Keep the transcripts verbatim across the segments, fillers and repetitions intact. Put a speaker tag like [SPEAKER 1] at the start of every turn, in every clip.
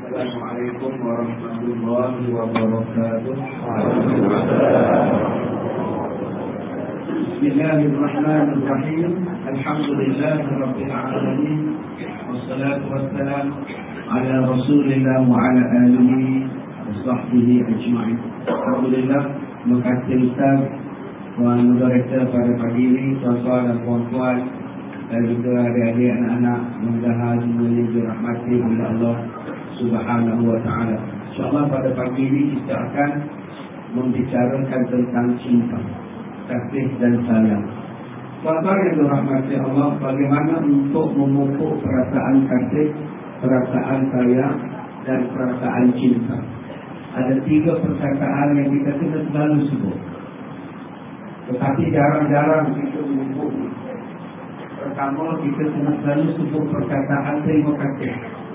[SPEAKER 1] Assalamualaikum warahmatullahi wabarakatuh. Bismillahirrahmanirrahim. Alhamdulillahirabbil alamin. Wassalatu wassalamu ala Rasulillah wa ala alihi wa sahbihi ajma'in. Alhamdulillah, terima kasih Ustaz Tuan Moderator pada pagi ini, tuan-tuan dan puan-puan dan juga adik-adik anak-anak, mudah-mudahan semuanya dirahmati oleh Allah Subhanahu wa ta'ala. InsyaAllah pada pagi ini kita akan membicarakan tentang cinta, kasih dan sayang. Tuan-tuan yang dirahmati Allah, bagaimana untuk memupuk perasaan kasih, perasaan sayang dan perasaan cinta. Ada tiga perkataan yang kita kena selalu sebut, tetapi jarang-jarang kita memupuk. Pertama, kita kena selalu sebut perkataan terima kasih.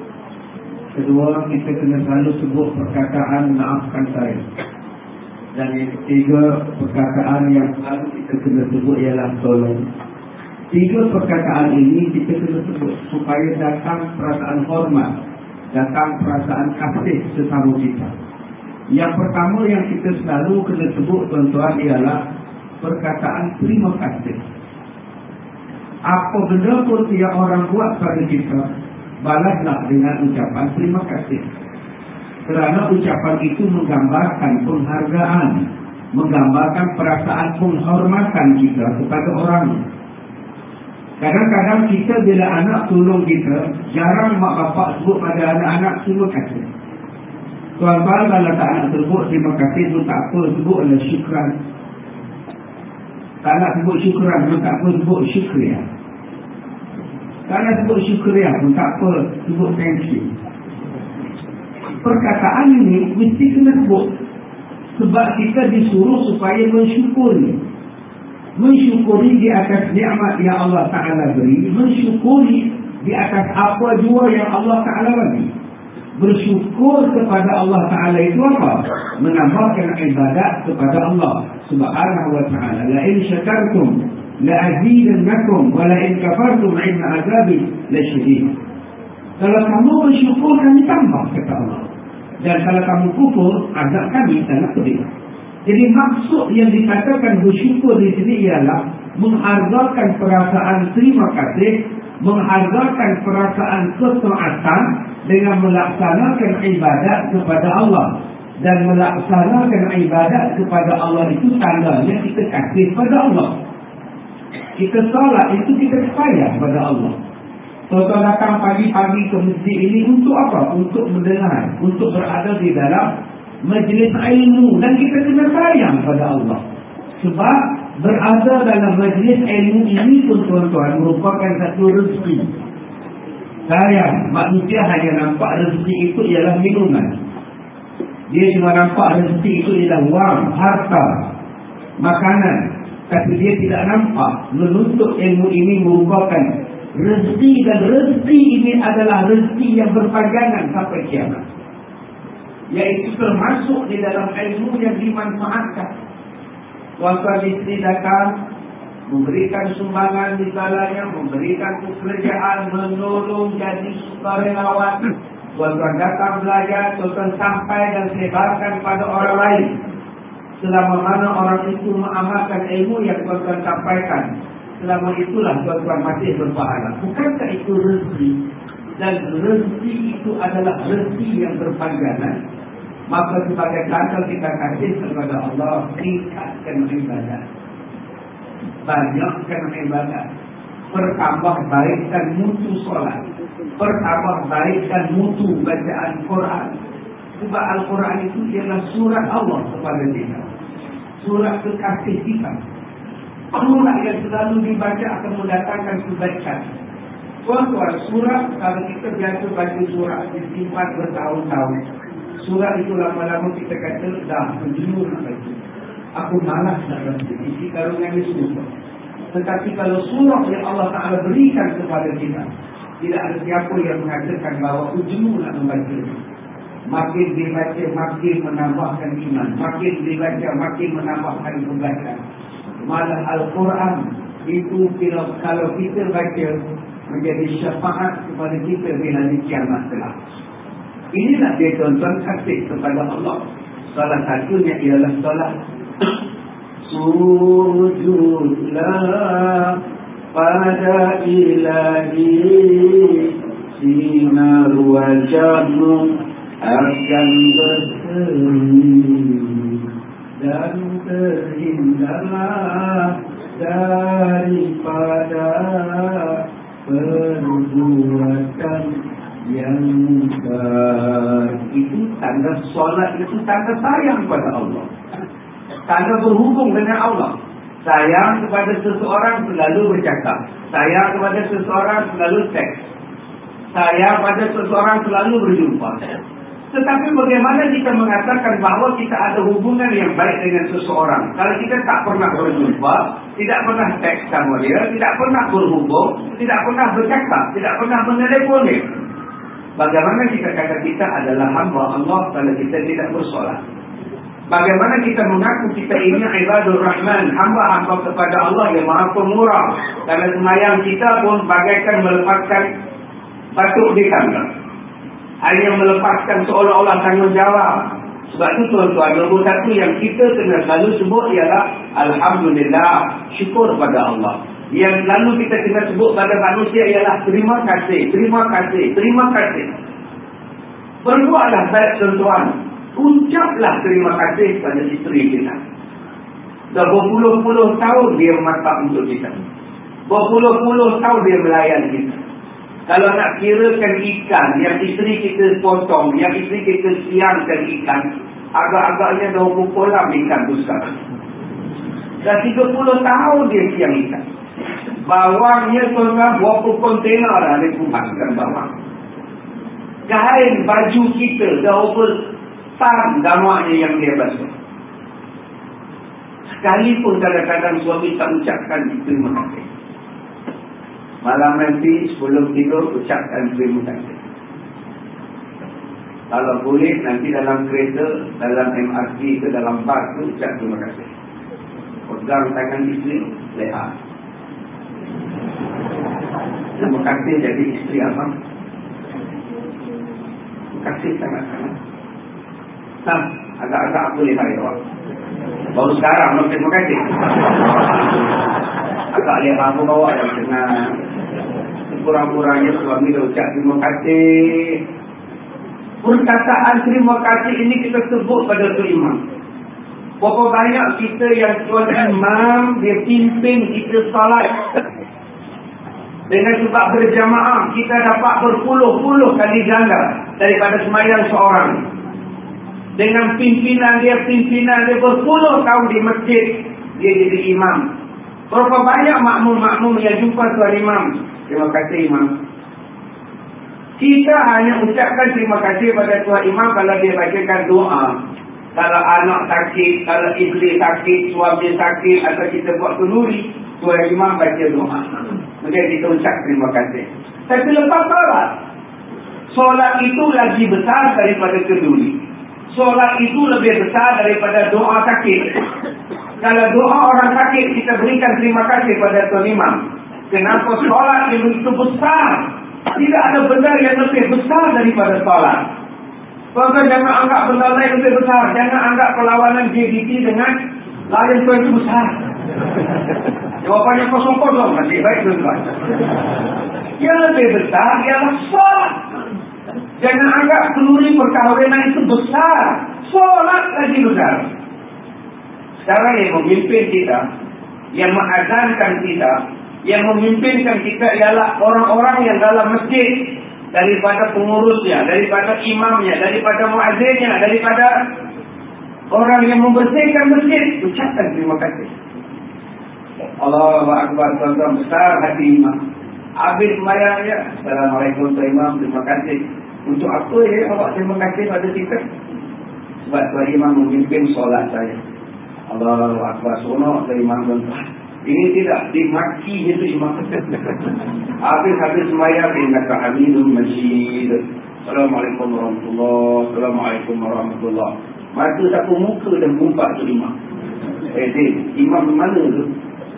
[SPEAKER 1] Kedua, kita kena selalu sebut perkataan maafkan saya. Dan yang ketiga, perkataan yang selalu kita kena sebut ialah tolong. Tiga perkataan ini kita kena sebut supaya datang perasaan hormat, datang perasaan kasih sesama kita. Yang pertama yang kita selalu kena sebut, tuan-tuan, ialah perkataan terima kasih. Apa benda pun yang orang buat pada kita, balaslah dengan ucapan terima kasih. Kerana ucapan itu menggambarkan penghargaan, menggambarkan perasaan penghormatan kita kepada orang. Kadang-kadang kita bila anak tolong kita, jarang mak bapak sebut pada anak-anak terima kasih. Tuan-tuan, kalau tak nak sebut terima kasih pun tak apa, sebutlah syukran. Tak nak sebut syukran pun tak apa, sebut syukriah. Tak nak sebut syukriah pun tak apa, sebut thank you. Perkataan ini mesti kena sebut, sebab kita disuruh supaya mensyukuri. Mensyukuri di atas nikmat yang Allah Ta'ala beri, mensyukuri di atas apa jua yang Allah Ta'ala bagi. Bersyukur kepada Allah Ta'ala itu apa? Menambahkan ibadat kepada Allah Subhanahu wa ta'ala. La in syakartum la azidannakum wa la in kafartum inna azabi lasyadid. Kalau kamu bersyukur, kami tambah, kata Allah. Dan kalau kamu kufur, azab kami sangat pedih. Jadi maksud yang dikatakan bersyukur di sini ialah menghargakan perasaan terima kasih, menghargakan perasaan ketaatan dengan melaksanakan ibadat kepada Allah. Dan melaksanakan ibadat kepada Allah itu tandanya kita kasih kepada Allah. Kita salat itu kita sayang kepada Allah. Tuan-tuan datang pagi-pagi ke masjid ini untuk apa? Untuk mendengar, untuk berada di dalam majlis ilmu. Dan kita kena sayang kepada Allah. Sebab berada dalam majlis ilmu ini pun, tuan-tuan, merupakan satu rezeki. Sayang, manusia hanya nampak rezeki itu ialah minuman. Dia cuma nampak rezeki itu ialah wang, harta, makanan. Tapi dia tidak nampak menuntut ilmu ini merupakan rezeki. Dan rezeki ini adalah rezeki yang berpanjangan sampai kiamat. Iaitu termasuk di dalam ilmu yang dimanfaatkan. Tuan-tuan di sini datang, memberikan sumbangan di dalamnya, memberikan pekerjaan, menolong, jadi sukarelawan. Tuan-tuan datang belajar, tuan-tuan sampai dan sebarkan pada orang lain. Selama mana orang itu mengamalkan ilmu yang tuan-tuan sampaikan, selama itulah tuan-tuan masih berpahala. Bukankah itu rezeki? Dan rezeki itu adalah rezeki yang berpanjangan. Maka sebagai tanda kita kasih kepada Allah, tingkatkan ibadat, banyakkan ibadat, pertambah baikkan mutu solat, pertambah baikkan mutu bacaan Quran. Sebab Al-Quran itu ialah surat Allah kepada kita, surat kekasih kita, surat yang selalu dibaca akan mendatangkan kebaikan. Tuan-tuan, surat, kalau kita biasa baca surat disimpan bertahun-tahun, surat itu lama-lama kita kata dah penjenuh nak baca, aku malas nak baca, isi karungan ini susah. Tetapi kalau surah yang Allah Ta'ala berikan kepada kita, tidak ada siapa yang mengatakan bahawa aku jenuh nak membaca. Makin dibaca, makin menambahkan iman. Makin dibaca, makin menambahkan kebaikan. Malah Al-Quran itu kalau kita baca, menjadi syafaat kepada kita di hari kiamat kelak. Inilah dia tuan-tuan kasih kepada Allah. Salah satunya ialah solat. Sujudlah pada ilahi, sinar wajahmu akan berseri dan terhindarlah daripada perbuatan yang baik. Itu tanda solat, itu tanda sayang kepada Allah, tanda berhubung dengan Allah. Sayang kepada seseorang selalu bercakap, sayang kepada seseorang selalu teks, sayang pada seseorang selalu berjumpa. Tetapi bagaimana kita mengatakan bahawa kita ada hubungan yang baik dengan seseorang kalau kita tak pernah berjumpa, tidak pernah teks sama dia, tidak pernah berhubung, tidak pernah bercakap, tidak pernah menelepon dia? Bagaimana kita kata kita adalah hamba Allah kalau kita tidak bersolat? Bagaimana kita mengaku kita ini ibadur rahman, hamba-hamba kepada Allah yang maha pemurah, kalau semayang kita pun bagaikan melepaskan batuk di kandang, hanya melepaskan seolah-olah tanggungjawab. Sebab itu tuan-tuan, nombor satu yang kita kena selalu sebut ialah Alhamdulillah, syukur pada Allah. Yang lalu kita kena sebut pada manusia ialah terima kasih, terima kasih, terima kasih. Berbuatlah baik tuan-tuan, ucaplah terima kasih pada isteri kita. Dah berpuluh-puluh tahun dia memasak untuk kita, berpuluh-puluh tahun dia melayan kita. Kalau nak kirakan ikan yang isteri kita potong, yang isteri kita siangkan ikan, agak-agaknya dah berapa kolam ikan tu sekarang. Dah tiga puluh tahun dia siang ikan. Bawangnya tuan-tuan berapa kontainer dah dia kumpulkan bawang. Kain baju kita dah berapa tan damaknya yang dia basuh. Sekalipun kadang-kadang suami tak ucapkan terima kasih. Malam nanti sebelum tidur ucapkan terima kasih. Kalau boleh nanti dalam kereta, dalam M R T ke dalam bas tu ucap terima kasih. Pegang tangan isteri, lehat. Terima kasih jadi isteri abang. Terima kasih sangat-sangat. Nah, agak-agak aku lihat awak. Baru sekarang nak terima kasih. Agak lihat aku bawa yang senang. Kurang-kurangnya suami dah ucap terima kasih. Perkataan terima kasih ini kita sebut pada Tuan Imam. Berapa banyak kita yang Tuan Imam dia pimpin kita salat. Dengan sebab berjamaah kita dapat berpuluh-puluh kali ganda daripada semayang seorang. Dengan pimpinan dia, pimpinan dia berpuluh tahun di masjid, dia jadi imam. Berapa banyak makmum-makmum yang jumpa Tuan Imam, terima kasih Imam. Kita hanya ucapkan terima kasih pada Tuan Imam kalau dia bacakan doa. Kalau anak sakit, kalau isteri sakit, suami sakit, atau kita buat kenduri, Tuan Imam baca doa. Maka kita ucap terima kasih. Tapi lepas solat, solat itu lagi besar daripada kenduri. Solat itu lebih besar daripada doa sakit. Kalau doa orang sakit, kita berikan terima kasih pada Tuan Imam. Kenapa solat yang begitu besar? Tidak ada benda yang lebih besar daripada solat. Tuan-tuan jangan anggap benda lain lebih besar. Jangan anggap perlawanan J D T dengan lain tuan itu besar. Jawapannya kosong-kosong. Nasib baik tuan-tuan. Yang lebih besar ialah solat. Jangan anggap kenduri perkahwinan itu besar. Solat lagi besar. Sekarang yang memimpin kita, yang mengazankan kita, yang memimpinkan kita ialah orang-orang yang dalam masjid. Daripada pengurusnya, daripada imamnya, daripada muazzinnya, daripada orang yang membersihkan masjid. Ucapkan terima kasih. Allahu Akbar, tuan-tuan, besar hati imam. Habis sembahyang ya, Assalamualaikum Tuan Imam, terima kasih. Untuk apa ya awak terima kasih pada kita? Sebab Tuan Imam memimpin solat saya. Allahu Akbar, sonok Tuan Imam, tuan-tuan. Ini tidak dimaki itu imam. Habis-habis sembahyang dia kata Hamidul Majid. Assalamualaikum warahmatullahi Assalamualaikum warahmatullahi. Mata sapu muka dan gumpak tu imam. Eh, Din, imam mana tu?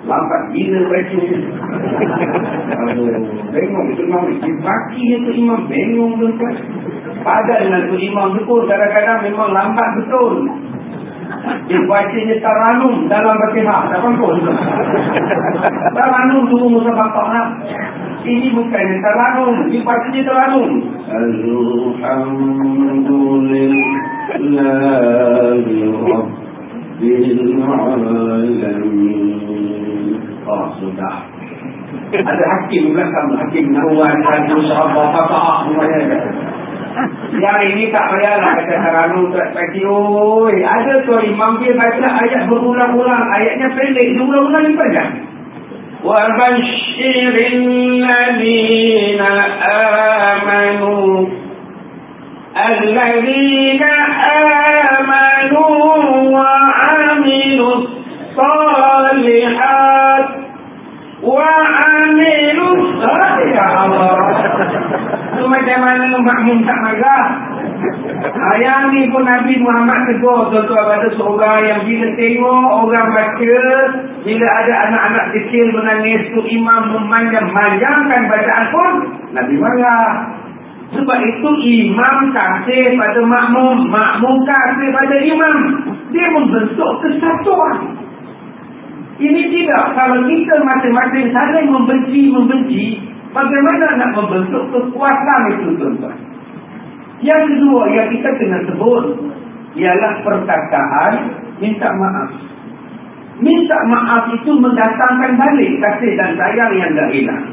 [SPEAKER 1] lambat gila baju. Aduh, bengong tu imam. Pagi tu imam bengong tuan-tuan. Padan dengan tu imam tu pun kadang-kadang memang lambat betul. Dia bacanya taranum dalam Fatihah. Tak pun. Taranum tu musa bapak lah. Ini bukan taranum. Dia bacanya taranum. Alhamdulillahi Rabbil Alamin. Oh, sudah. Ada hakim belakang. Hakim Nahuan, Hakim Sahabah, Fatah semuanya. Yang ini tak payahlah kata taranum tak pasti. Oi, ada tu imam dia baca ayat berulang-ulang. Ayatnya pendek, dia ulang-ulang ni panjang. Wa basyiril ladina amanu alladina amanu wa amilus salihat wa amilus salihat. Allah. Itu macam mana makmum tak marah. Yang ni pun Nabi Muhammad tegur tuan-tuan, ada seorang yang bila tengok orang baca, bila ada anak-anak kecil menangis tu imam memanjang-manjangkan bacaan pun, Nabi marah. Sebab itu imam kasih pada makmum, makmum kasih pada imam. Dia membentuk kesatuan. Ini tidak. Kalau kita masing-masing saling membenci-membenci, bagaimana nak membentuk kekuatan itu tuan-tuan? Yang kedua yang kita kena sebut ialah perkataan minta maaf. Minta maaf itu mendatangkan balik kasih dan sayang yang dah hilang.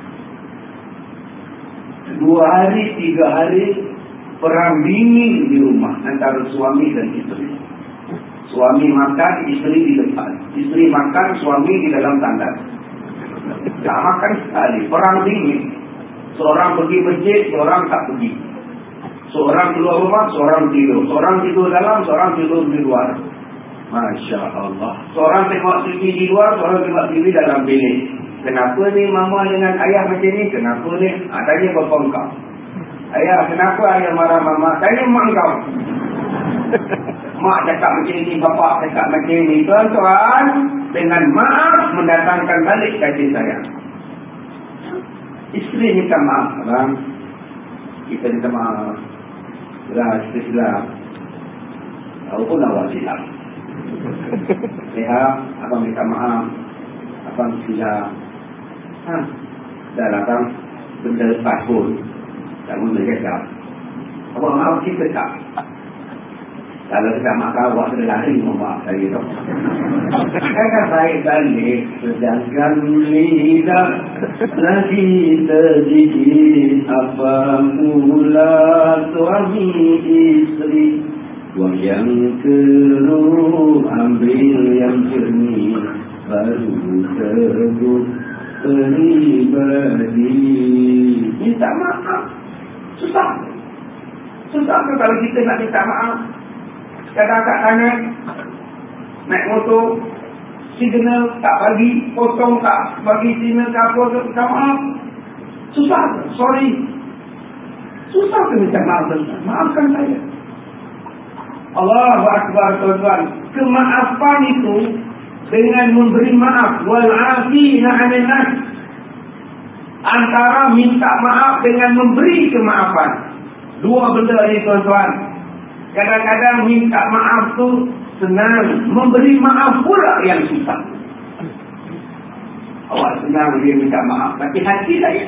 [SPEAKER 1] Dua hari, tiga hari perang dingin di rumah antara suami dan isteri. Suami makan, isteri di depan. Isteri makan, suami di dalam tandas. Tak makan sekali. Perang dingin. Seorang pergi masjid, seorang tak pergi. Seorang keluar rumah, seorang tidur. Seorang tidur dalam, seorang tidur di luar. Masya Allah. Seorang tengok T V di luar, seorang tengok T V dalam bilik. Kenapa ni mama dengan ayah macam ni? Kenapa ni? Ha, tanya bapa kau. Ayah, kenapa ayah marah mama? Tanya mak kau. Mak cakap macam ni, bapa cakap macam ni. Tuan-tuan, dengan maaf mendatangkan balik kasih sayang. Isteri minta maaf, abang. Kita minta maaf. Sudah, kita silap. Tahu pun awak silap. Lihat, abang minta maaf. Abang silap. Ha, dah lah abang. Benda lepas pun. Tak guna cakap. Abang maaf kita tak. Kalau kita makan awak sudah lari memaaf saya tau. Kakak baik balik. Sedangkan lidah lagi terjijik. Apa pula suami isteri. Buang yang keruh, ambil yang jernih. Baru teguh peribadi. Minta maaf. Susah. Susah ke kalau kita nak minta maaf? Kadang kat tangan naik motor, signal tak bagi, potong tak bagi signal ke apa ke, minta maaf. Susah ke? Sorry. Susah ke minta maaf? Maafkan saya. Allahu Akbar tuan-tuan. Kemaafan itu dengan memberi maaf. Wal'afina 'anil nas. Antara minta maaf dengan memberi kemaafan. Dua benda ni tuan-tuan. Kadang-kadang minta maaf tu senang, memberi maaf pula yang susah. Awak senang dia minta maaf, tapi hati saya.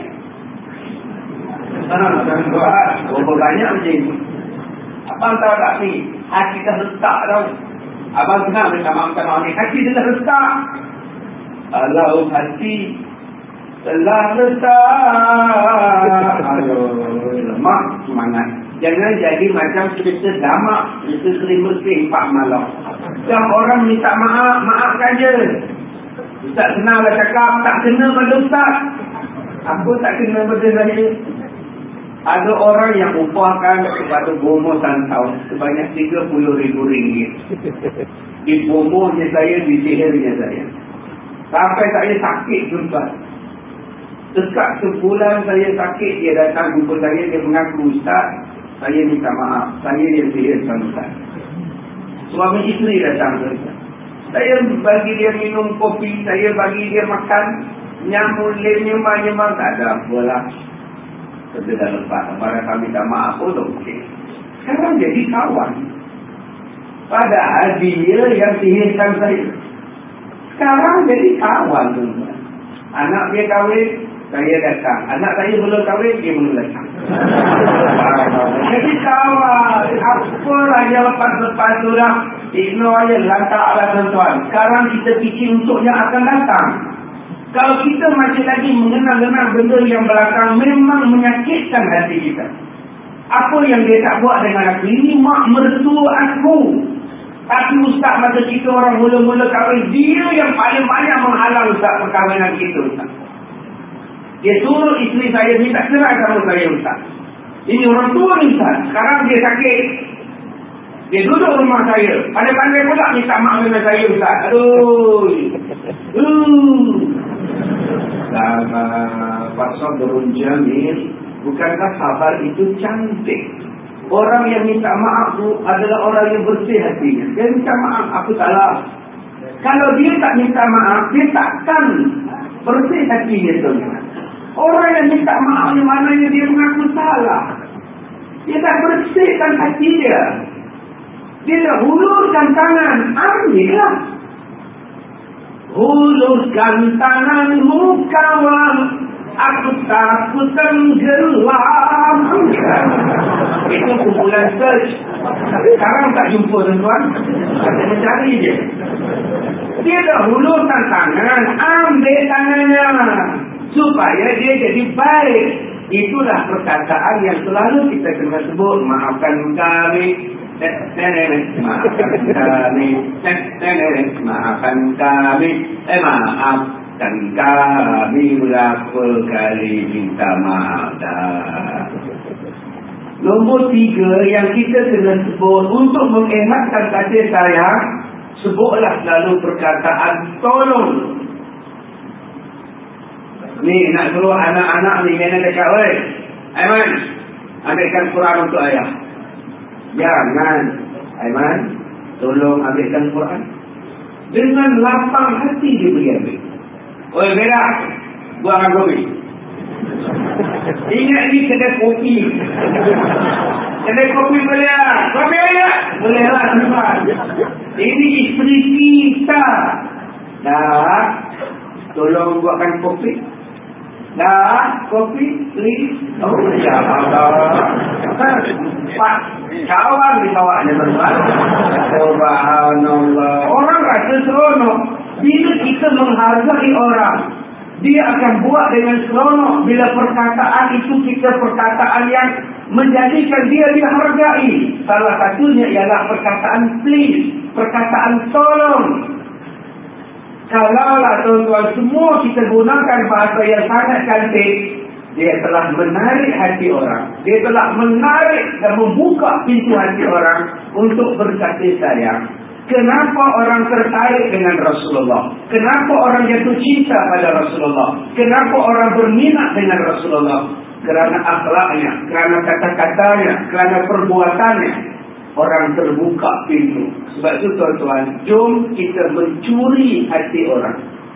[SPEAKER 1] Ah, tuan-tuan, berapa banyak macam ni. Abang tahu tak ni, hati dah letak tau. Abang senang minta maaf, minta maaf ni, hati dah letak. Alau hati telah letak. Aduh, lemak semangat. Jangan jadi macam cerita damak, cerita sering bersih empat malam. Yang orang minta maaf, maafkan je. Ustaz senanglah cakap, tak kena pada Ustaz. Apa tak kena pada saya? Ada orang yang upahkan kepada bomoh santau sebanyak tiga puluh ribu ringgit. Di bomohnya saya, di sihirnya saya. Sampai saya sakit tuan. Dekat sebulan saya sakit, dia datang jumpa saya, dia mengaku, Ustaz, saya minta maaf, saya yang sihirkan Ustaz. Suami isteri datang ke Ustaz. Saya bagi dia minum kopi, saya bagi dia makan, nyamuk, nyemang-nyemang, tak ada apalah. Kita dah lepas. Pada kami tak maaf pun okey. Sekarang jadi kawan. Padahal dia yang sihirkan saya. Sekarang jadi kawan tuan-tuan. Anak dia kahwin, saya datang. Anak saya belum kahwin, dia belum datang. Jadi kawan. Apa raja lepas-lepas tu dah ignore je, lantaklah tuan-tuan. Sekarang kita fikir untuk yang akan datang. Kalau kita masih lagi mengenal-kenal benda yang belakang, memang menyakitkan hati kita. Apa yang dia tak buat dengan aku? Ini mak mertua aku. Tapi ustaz masa kita orang mula-mula kahwin, dia yang paling banyak menghalang ustaz perkahwinan kita ustaz. Dia suruh isteri saya minta cerai sama saya ustaz. Ini orang tua ni ustaz. Sekarang dia sakit. Dia duduk rumah saya. Pandai-pandai pula minta maaf dengan saya ustaz. Aduh. Uh. Sama pasal berun jamil. Bukankah sabar itu cantik? Orang yang minta maaf tu adalah orang yang bersih hatinya. Dia minta maaf, aku salah. Kalau dia tak minta maaf, dia takkan bersih hatinya tu. Orang yang minta maaf ni maknanya dia mengaku salah. Dia dah bersihkan hati dia. Dia dah hulurkan tangan. Ambillah. Hulurkan tanganmu kawan. Aku takut tenggelam. Itu kumpulan search. Sekarang tak jumpa tuan-tuan. Ada mencari je. Dia dah hulurkan tangan. Ambil tangannya. Supaya dia jadi baik. Itulah perkataan yang selalu kita kena sebut. Maafkan kami. Maafkan kami. Maafkan kami. Eh maaf. Dan kami berapa kali minta maaf dah. Nombor tiga yang kita kena sebut untuk mengematkan kasih sayang, sebutlah selalu perkataan tolong. Ni nak suruh anak-anak ni kena dekat, weh Aiman, ambilkan Quran untuk ayah. Jangan Aiman, tolong ambilkan Quran. Dengan lapang hati dia beri ambil. Oi, berak. Buang kopi. Ingat ni kedai kopi. Kedai kopi boleh lah. Kopi ayah? Boleh lah, tuan. Ini isteri kita. Dah. Tolong buatkan kopi. Dah. Kopi, please. Oh, ya Allah. Pak, kawan dibawanya, tuan. Subhanallah. Orang rasa seronok. Bila kita menghargai orang, dia akan buat dengan seronok. Bila perkataan itu kita perkataan yang menjadikan dia dihargai. Salah satunya ialah perkataan please, perkataan tolong. Kalaulah tuan-tuan semua kita gunakan bahasa yang sangat cantik, dia telah menarik hati orang. Dia telah menarik dan membuka pintu hati orang untuk berkasih sayang. Kenapa orang tertarik dengan Rasulullah? Kenapa orang jatuh cinta pada Rasulullah? Kenapa orang berminat dengan Rasulullah? Kerana akhlaknya, kerana kata-katanya, kerana perbuatannya. Orang terbuka pintu. Sebab itu tuan-tuan, jom kita mencuri hati orang.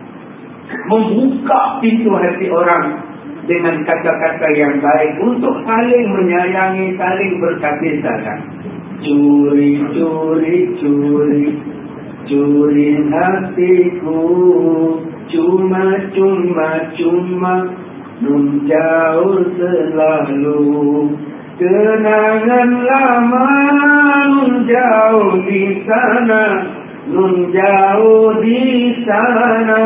[SPEAKER 1] Membuka pintu hati orang dengan kata-kata yang baik untuk saling menyayangi, saling berkasih sayang. Curi, curi, curi, curi hatiku, cuma, cuma, cuma, nun jauh selalu. Kenangan lama nun jauh di sana, nun jauh di sana.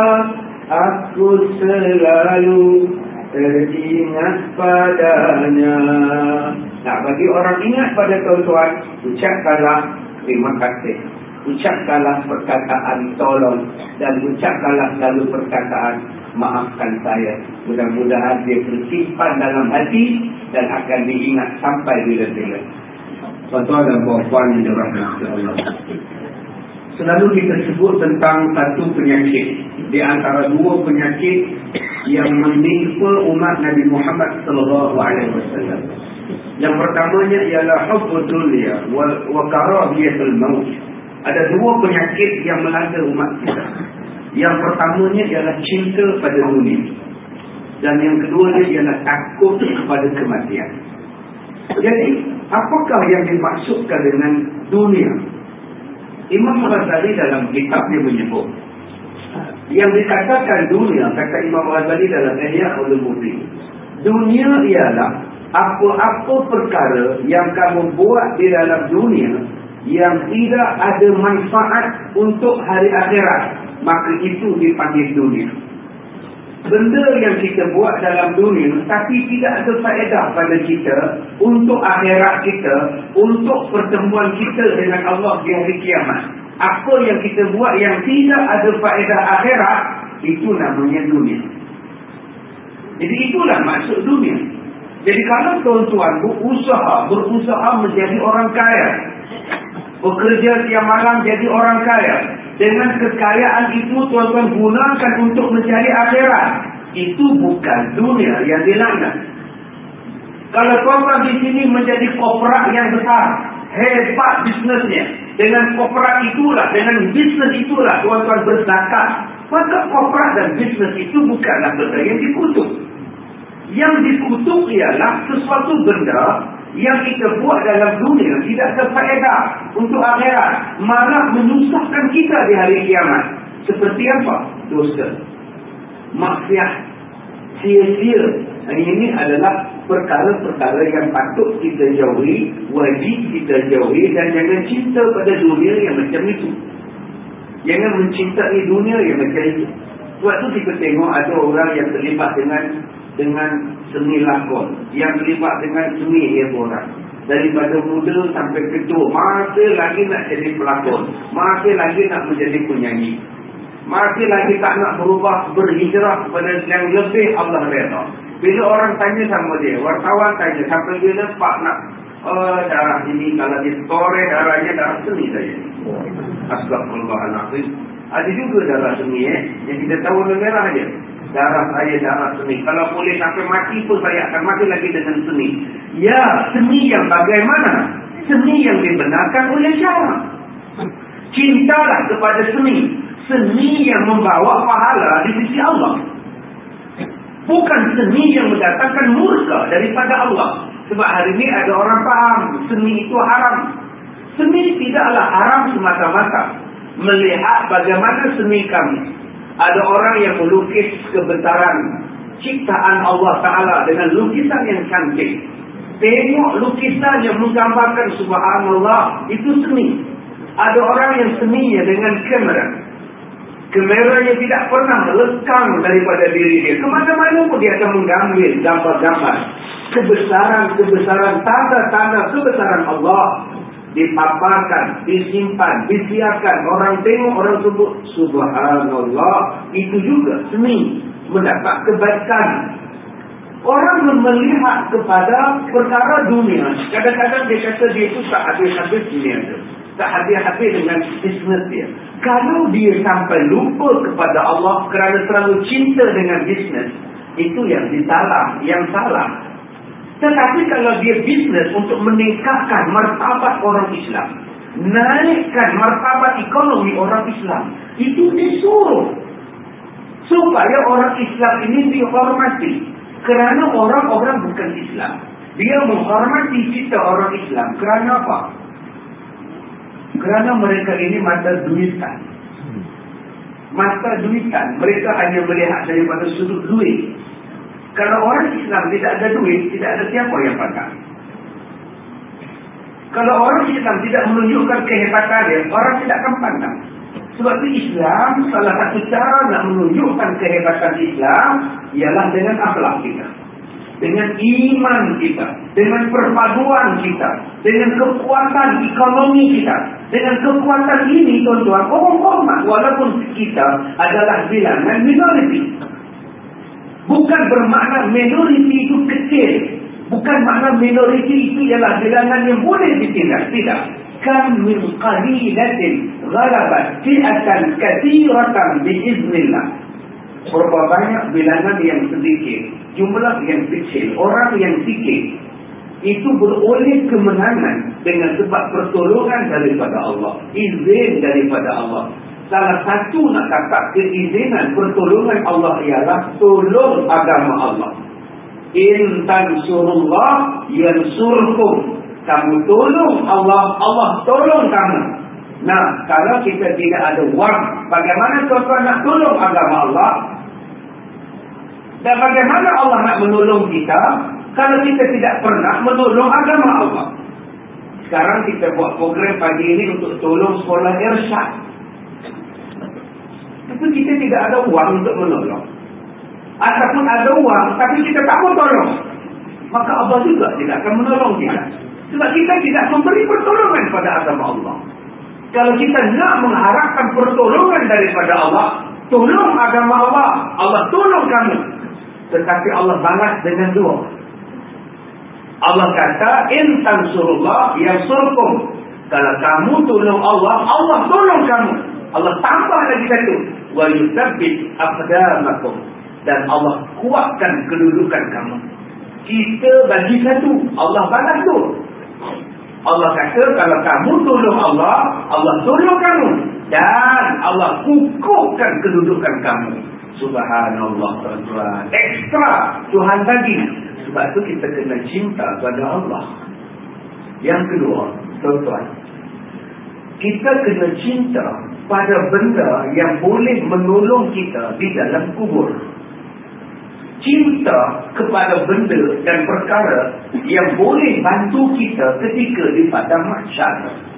[SPEAKER 1] Aku selalu teringat padanya. Nak bagi orang ingat pada tuan-tuan, ucapkanlah terima kasih. Ucapkanlah perkataan tolong. Dan ucapkanlah selalu perkataan maafkan saya. Mudah-mudahan dia tersimpan dalam hati dan akan diingat sampai bila-bila. Tuan-tuan dan puan-puan yang dirahmati Allah, selalu kita sebut tentang satu penyakit di antara dua penyakit yang menimpa umat Nabi Muhammad sallallahu alaihi wasallam. Yang pertamanya ialah hubbud dunya wa karahiyatul maut. Ada dua penyakit yang melanda umat kita. Yang pertamanya ialah cinta pada dunia, dan yang kedua dia ialah takut kepada kematian. Jadi, apakah yang dimaksudkan dengan dunia? Imam Ghazali dalam kitabnya menyebut, yang dikatakan dunia, kata Imam Ghazali dalam Ihya Ulumuddin, dunia ialah apa-apa perkara yang kamu buat di dalam dunia yang tidak ada manfaat untuk hari akhirat, maka itu dipanggil dunia. Benda yang kita buat dalam dunia tapi tidak ada faedah pada kita, untuk akhirat kita, untuk pertemuan kita dengan Allah di hari kiamat. Apa yang kita buat yang tidak ada faedah akhirat, itu namanya dunia. Jadi itulah maksud dunia. Jadi kalau tuan-tuan berusaha, berusaha menjadi orang kaya, bekerja tiap malam jadi orang kaya, dengan kekayaan itu tuan-tuan gunakan untuk mencari akhirat, itu bukan dunia yang dilaknat. Kalau tuan-tuan di sini menjadi korporat yang besar, hebat bisnesnya, dengan korporat itulah, dengan bisnes itulah tuan-tuan berzakat, maka korporat dan bisnes itu bukanlah benda yang dikutuk. Yang dikutuk ialah sesuatu benda yang kita buat dalam dunia tidak berfaedah untuk akhirat, malah menyusahkan kita di hari kiamat. Seperti apa? Dosa, maksiat, sia-sia. Ini adalah perkara-perkara yang patut kita jauhi, wajib kita jauhi, dan jangan cinta pada dunia yang macam itu. Jangan mencintai dunia yang macam itu. Sebab tu kita tengok ada orang yang terlibat dengan dengan seni lakon, yang terlibat dengan seni hiburan. Daripada muda sampai ketua, masih lagi nak jadi pelakon, masih lagi nak menjadi penyanyi, masih lagi tak nak berubah, berhijrah kepada yang lebih Allah redha. Bila orang tanya sama dia, wartawan tanya, sampai bila Pak nak oh, darah ini, kalau dia toreh darahnya darah seni saja. Astagfirullahaladzim. Ada juga darah seni eh, yang kita tahu merah aja. Darah saya darah seni. Kalau boleh sampai mati pun saya akan mati lagi dengan seni. Ya, seni yang bagaimana? Seni yang dibenarkan oleh syarak. Cintalah kepada seni. Seni yang membawa pahala di sisi Allah. Bukan seni yang mendatangkan murka daripada Allah. Sebab hari ini ada orang faham seni itu haram. Seni tidaklah haram semata-mata. Melihat bagaimana seni kami. Ada orang yang melukis kebesaran ciptaan Allah Ta'ala dengan lukisan yang cantik. Tengok lukisan yang menggambarkan subhanallah, itu seni. Ada orang yang seninya dengan kamera. Kamera yang tidak pernah lekang daripada diri dia. Kemana-mana pun dia akan mengambil gambar-gambar kebesaran-kebesaran, tanda-tanda kebesaran Allah. Dipaparkan, disimpan, disiarkan. Orang tengok, orang sebut subhanallah. Itu juga seni, mendapat kebaikan. Orang melihat kepada perkara dunia. Kadang-kadang dia kata dia itu tak habis-habis dunia tu, tak habis-habis dengan bisnes dia. Kalau dia sampai lupa kepada Allah kerana terlalu cinta dengan bisnes, itu yang disalah, yang salah. Tetapi kalau dia bisnes untuk meningkatkan martabat orang Islam, naikkan martabat ekonomi orang Islam, itu disuruh supaya orang Islam ini dihormati. Kerana orang-orang bukan Islam, dia menghormati kita orang Islam. Kerana apa? Kerana mereka ini mata duitan. Mata duitan. Mereka hanya melihat daripada sudut duit. Kalau orang Islam tidak ada duit, tidak ada siapa yang pandang. Kalau orang Islam tidak menunjukkan kehebatan dia, orang tidak akan pandang. Sebab itu Islam, salah satu cara nak menunjukkan kehebatan Islam ialah dengan akhlak kita, dengan iman kita, dengan perpaduan kita, dengan kekuatan ekonomi kita. Dengan kekuatan ini, tuan-tuan, orang hormat walaupun kita adalah bilangan minoriti. Bukan bermakna minoriti itu kecil. Bukan makna minoriti itu ialah bilangan yang boleh ditindak. Tidak. Kam min qalilatin ghalabat fi'atan katsiratan biiznillah. Berapa banyak bilangan yang sedikit, jumlah yang kecil, orang yang sikit, itu beroleh kemenangan dengan sebab pertolongan daripada Allah, izin daripada Allah. Salah satu nak kata keizinan pertolongan Allah ialah tolong agama Allah. In tansurullah yansurkum. Kamu tolong Allah, Allah tolong kamu. Nah, kalau kita tidak ada wang, bagaimana tuan-tuan nak tolong agama Allah? Dan bagaimana Allah nak menolong kita kalau kita tidak pernah menolong agama Allah? Sekarang kita buat program pagi ini untuk tolong sekolah irsyad. Tapi kita tidak ada wang untuk menolong. Ataupun ada wang, tapi kita tak mau tolong. Maka Allah juga tidak akan menolong kita. Sebab kita tidak memberi pertolongan pada agama Allah. Kalau kita nak mengharapkan pertolongan daripada Allah, tolong agama Allah, Allah tolong kamu. Tetapi Allah balas dengan dua. Allah kata, in tansurullah yansurkum. Kalau kamu tolong Allah, Allah tolong kamu. Allah tambah lagi satu, wa yutsabbit aqdamakum. Dan Allah kuatkan kedudukan kamu. Kita bagi satu, Allah balas tu. Allah kata kalau kamu tolong Allah, Allah tolong kamu. Dan Allah kukuhkan kedudukan kamu. Subhanallah, tuan-tuan. Ekstra Tuhan bagi. Sebab tu kita kena cinta pada Allah. Yang kedua, tuan-tuan, kita kena cinta pada benda yang boleh menolong kita di dalam kubur. Cinta kepada benda dan perkara yang boleh bantu kita ketika di padang mahsyar.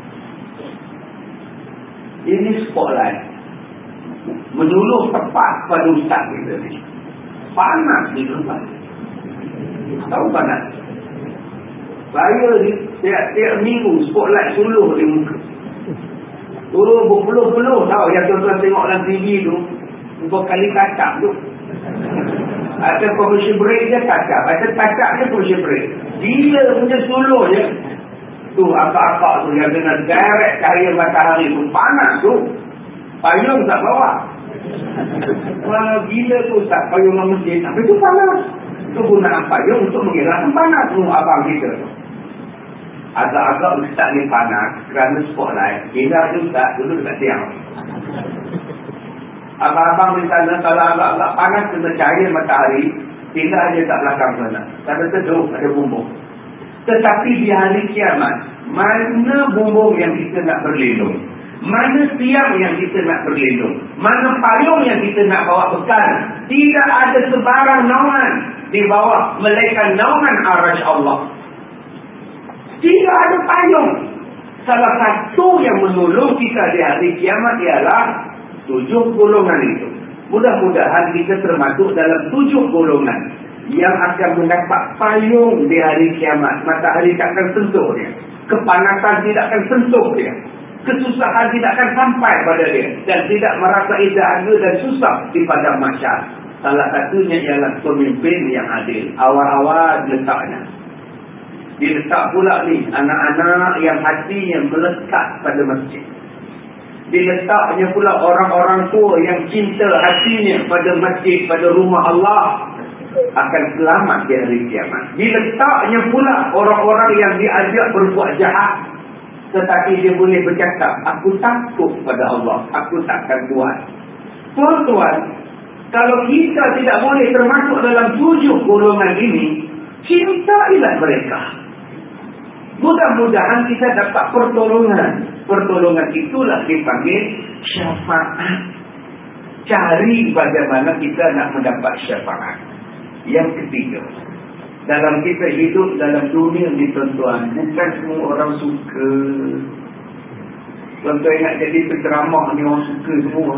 [SPEAKER 1] Ini spotlight menyuluh tepat pada ustaz kita ni. Panas di tempat. Tahu panas? Saya ni tiap-tiap minggu spotlight suluh di muka. Turun berpuluh-puluh tahu yang tuan-tuan tengok dalam T V tu. Berkali kacap tu. Ada commercial break dia kacap. Ada kacap dia commercial break. Gila punya suluh je. Tu akak-akak tu yang kena direct cahaya matahari tu. Panas tu. Payung tak bawa. Wah gila tu Ustaz. Payung dalam masjid. Tapi tu panas. Tu gunaan payung untuk mengelakkan panas tu abang kita tu. Agak-agak Ustaz ni panas kerana spotlight. Kira tu Ustaz duduk dekat tiang. Abang-abang di sana kalau agak-agak panas kena cahaya matahari, tinggal aja kat belakang sana. Kalau teduh ada bumbung. Tetapi di hari kiamat, mana bumbung yang kita nak berlindung? Mana tiang yang kita nak berlindung? Mana payung yang kita nak bawa bekal? Tidak ada sebarang naungan di bawah melainkan naungan arasy Allah. Tidak ada payung. Salah satu yang menolong kita di hari kiamat ialah tujuh golongan itu. Mudah-mudahan kita termasuk dalam tujuh golongan yang akan mendapat payung di hari kiamat. Matahari tak akan sentuh dia. Kepanasan tidak akan sentuh dia. Kesusahan tidak akan sampai pada dia. Dan tidak merasai dahaga dan susah di padang mahsyar. Salah satunya ialah pemimpin yang adil. Awal-awal letaknya. Diletak pula ni anak-anak yang hatinya melekat pada masjid. Diletaknya pula orang-orang tua yang cinta hatinya pada masjid, pada rumah Allah, akan selamat di hari kiamat. Diletaknya pula orang-orang yang diajak berbuat jahat, tetapi dia boleh bercakap, aku takut pada Allah, aku takkan buat. Tuan-tuan, kalau kita tidak boleh termasuk dalam tujuh golongan ini, cintailah mereka. Mudah-mudahan kita dapat pertolongan. Pertolongan itulah dipanggil syafaat. Cari bagaimana kita nak mendapat syafaat. Yang ketiga, dalam kita hidup dalam dunia ni tuan-tuan, bukan semua orang suka. Tuan-tuan ingat jadi penceramah ni orang suka semua.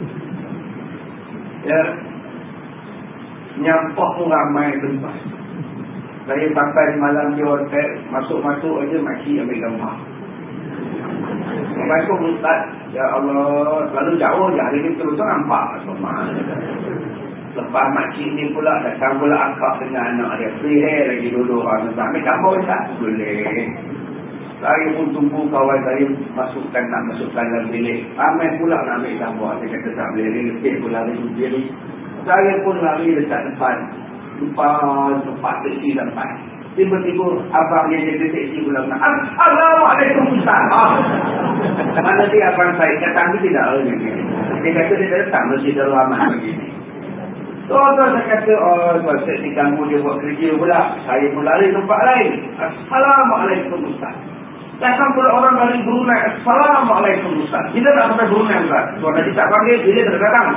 [SPEAKER 1] Ya, nyampah pun ramai tempat. Saya sampai semalam di hotel, masuk-masuk aja makcik ambil gambar. Assalamualaikum Ustaz. Ya Allah, selalu jauh je. Hari ni betul-betul nampak semua. Lepas makcik ni pula datang pula akak dengan anak dia. Free hair lagi duduk. Ambil gambar Ustaz? Boleh. Saya pun tunggu kawan saya masukkan, nak masukkan dalam bilik. Ramai pula nak ambil gambar. Dia kata tak boleh. Dia letih pula lari sendiri. Saya pun lari dekat depan. Depan tempat teksi depan. Tiba-tiba abang yang jaga teksi pula, Assalamualaikum Ustaz. Ah. Mana dia abang saya? Kata aku tidak. Dia kata dia datang Masjid Darul Aman begini. Tuan-tuan saya kata, oh tuan saya diganggu dia buat kerja pula. Saya pun lari tempat lain. Assalamualaikum Ustaz. Datang pula orang dari Brunei. Assalamualaikum Ustaz. Kita tak sampai Brunei Ustaz. Tuan Haji tak panggil, dia dah datang.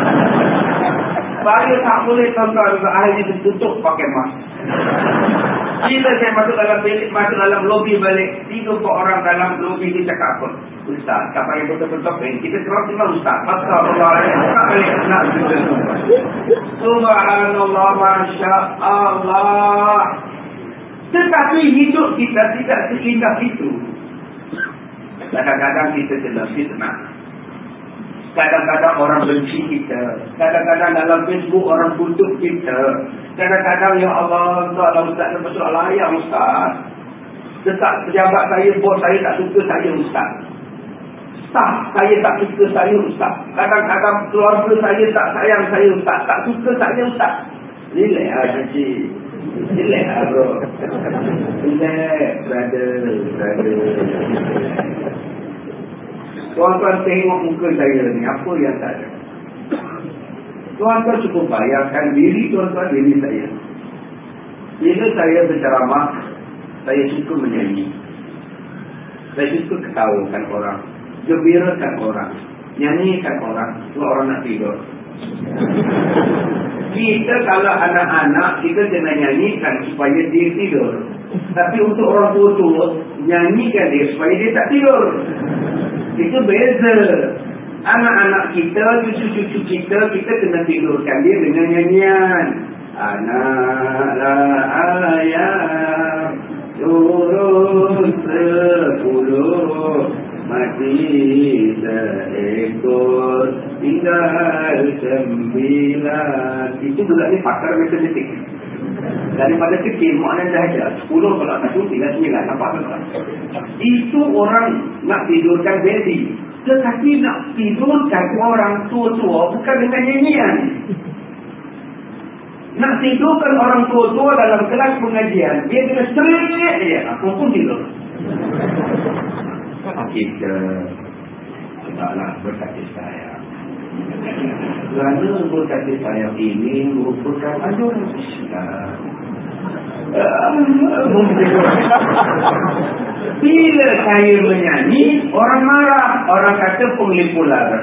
[SPEAKER 1] Saya tak boleh tuan-tuan. Akhirnya ditutup pakai mask. Bila saya masuk dalam bilik, masuk dalam lobi balik, tiga empat orang dalam lobi dia cakap apa? Ustaz, tak payah betul-betul eh, kita terus dengan Ustaz. Masa Allah, tak balik nak kita. Subhanallah, Masya Allah. Tetapi hidup kita tidak seindah itu. Kadang-kadang kita kena fitnah. Kadang-kadang orang benci kita. Kadang-kadang dalam Facebook orang kutuk kita. Kadang-kadang, ya Allah, Allah Ustaz lepas soalan ayah Ustaz. Dekat pejabat saya, bos saya tak suka saya Ustaz. Staff saya tak suka saya Ustaz. Kadang-kadang keluarga saya tak sayang saya Ustaz. Tak suka saya Ustaz. Relax lah Haji. Relax lah bro. Relax brother. Brother. Tuan-tuan tengok muka saya ni, apa yang tak ada. Tuan-tuan cukup bayangkan diri tuan-tuan, diri saya. Bila saya berceramah, saya suka menyanyi. Saya suka ketawakan orang, gembirakan orang, nyanyikan orang, kalau orang nak tidur. Kita kalau anak-anak, kita kena nyanyikan supaya dia tidur. Tapi untuk orang tua-tua, nyanyikan dia supaya dia tak tidur. Itu beza. Anak-anak kita, cucu-cucu kita, kita kena tidurkan dia dengan nyanyian. Anak-anak ayam turun sepuluh, mati seekor, tinggal sembilan. Itu juga ni pakar matematik. Daripada kecil maknanya dah ada sepuluh kalau satu tinggal sembilan. Nampak tak? Itu orang nak tidurkan baby. Tetapi nak tidurkan orang tua-tua bukan dengan nyanyian. Nak tidurkan orang tua-tua dalam kelas pengajian, dia kena serik dia. Aku pun tidur. Kita tidaklah berkasih sayang. Kerana berkasih sayang ini merupakan ajaran Islam. Bila saya menyanyi, orang marah. Orang kata penglipur lara.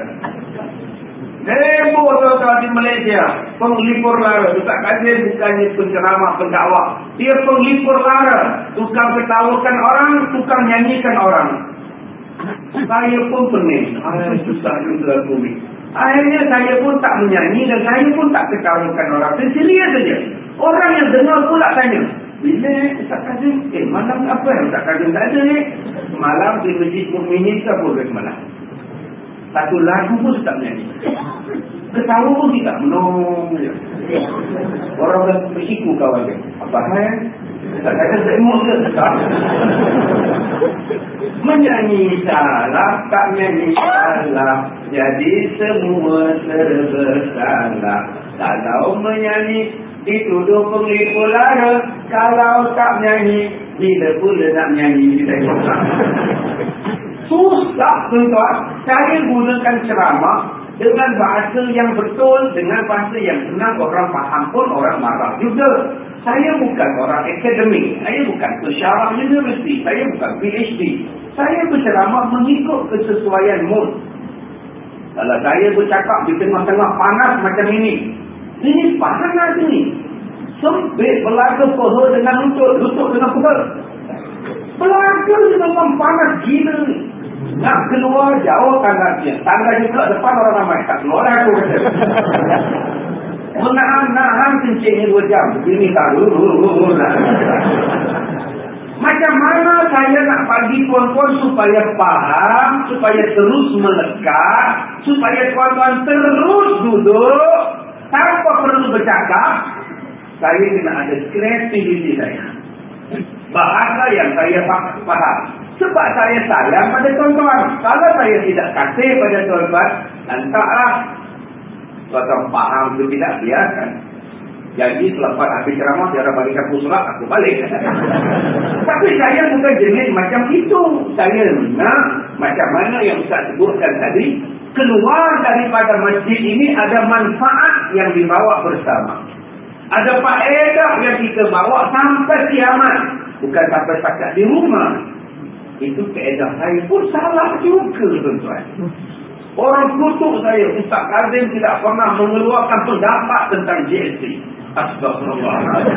[SPEAKER 1] Heboh tuan-tuan di Malaysia. Penglipur lara. Ustaz Kadir bukannya penceramah, pendakwah. Dia penglipur lara. Tukang ketawakan orang, tukang nyanyikan orang. Saya pun pening. Ah, susah juga aku ni. Akhirnya saya pun tak menyanyi dan saya pun tak ketawakan orang. Seria saja. Orang yang dengar pula tanya, bila Ustaz Kazim, eh malam apa yang Ustaz Kazim tak ada ni? Malam di Masjid Mukminin ke apa malam? Satu lagu pun tak menyanyi. Ketawa pun tidak menong. Orang dah bersiku kawan dia. Apa hal? Ustaz Kazim tak emok ke? Menyanyi salah, tak menyanyi salah, jadi semua serba salah. Kalau menyanyi dituduh penglipur lara, kalau tak menyanyi, bila pula nak menyanyi kita susah. Susah tuan-tuan. Saya gunakan ceramah dengan bahasa yang betul, dengan bahasa yang senang orang faham pun orang marah juga. Saya bukan orang akademik, saya bukan pensyarah universiti, saya bukan P H D. Saya berceramah mengikut kesesuaian mood. Kalau saya bercakap di tengah-tengah panas macam ini, ini panas ini. Sempit belaka peha dengan lutut, lutut dengan peha. Belaka dengan panas gila ni. Nak keluar jauh tangganya. Tangga juga depan orang ramai. Tak keluar lah aku kata. Menahan-nahan kencingnya dua jam. Begini tak dulu. Macam mana saya nak bagi tuan-tuan supaya faham, supaya terus melekat, supaya tuan-tuan terus duduk tanpa perlu bercakap. Saya kena ada kreativiti saya. Bahasa yang saya faham. Sebab saya sayang pada tuan-tuan. Kalau saya tidak kasih pada tuan-tuan, lantaklah tuan-tuan faham itu tidak biarkan.
[SPEAKER 2] Jadi selepas habis ceramah, dia orang bagikan aku surat, aku balik. Tapi saya bukan jenis macam itu. Saya nak macam mana yang Ustaz sebutkan tadi, keluar daripada masjid ini ada manfaat yang dibawa bersama. Ada faedah yang kita bawa sampai kiamat. Bukan sampai setakat di rumah. Itu faedah saya pun salah juga, tuan-tuan. Orang kutuk saya, Ustaz Kazim tidak pernah mengeluarkan pendapat tentang G S T. Astagfirullah.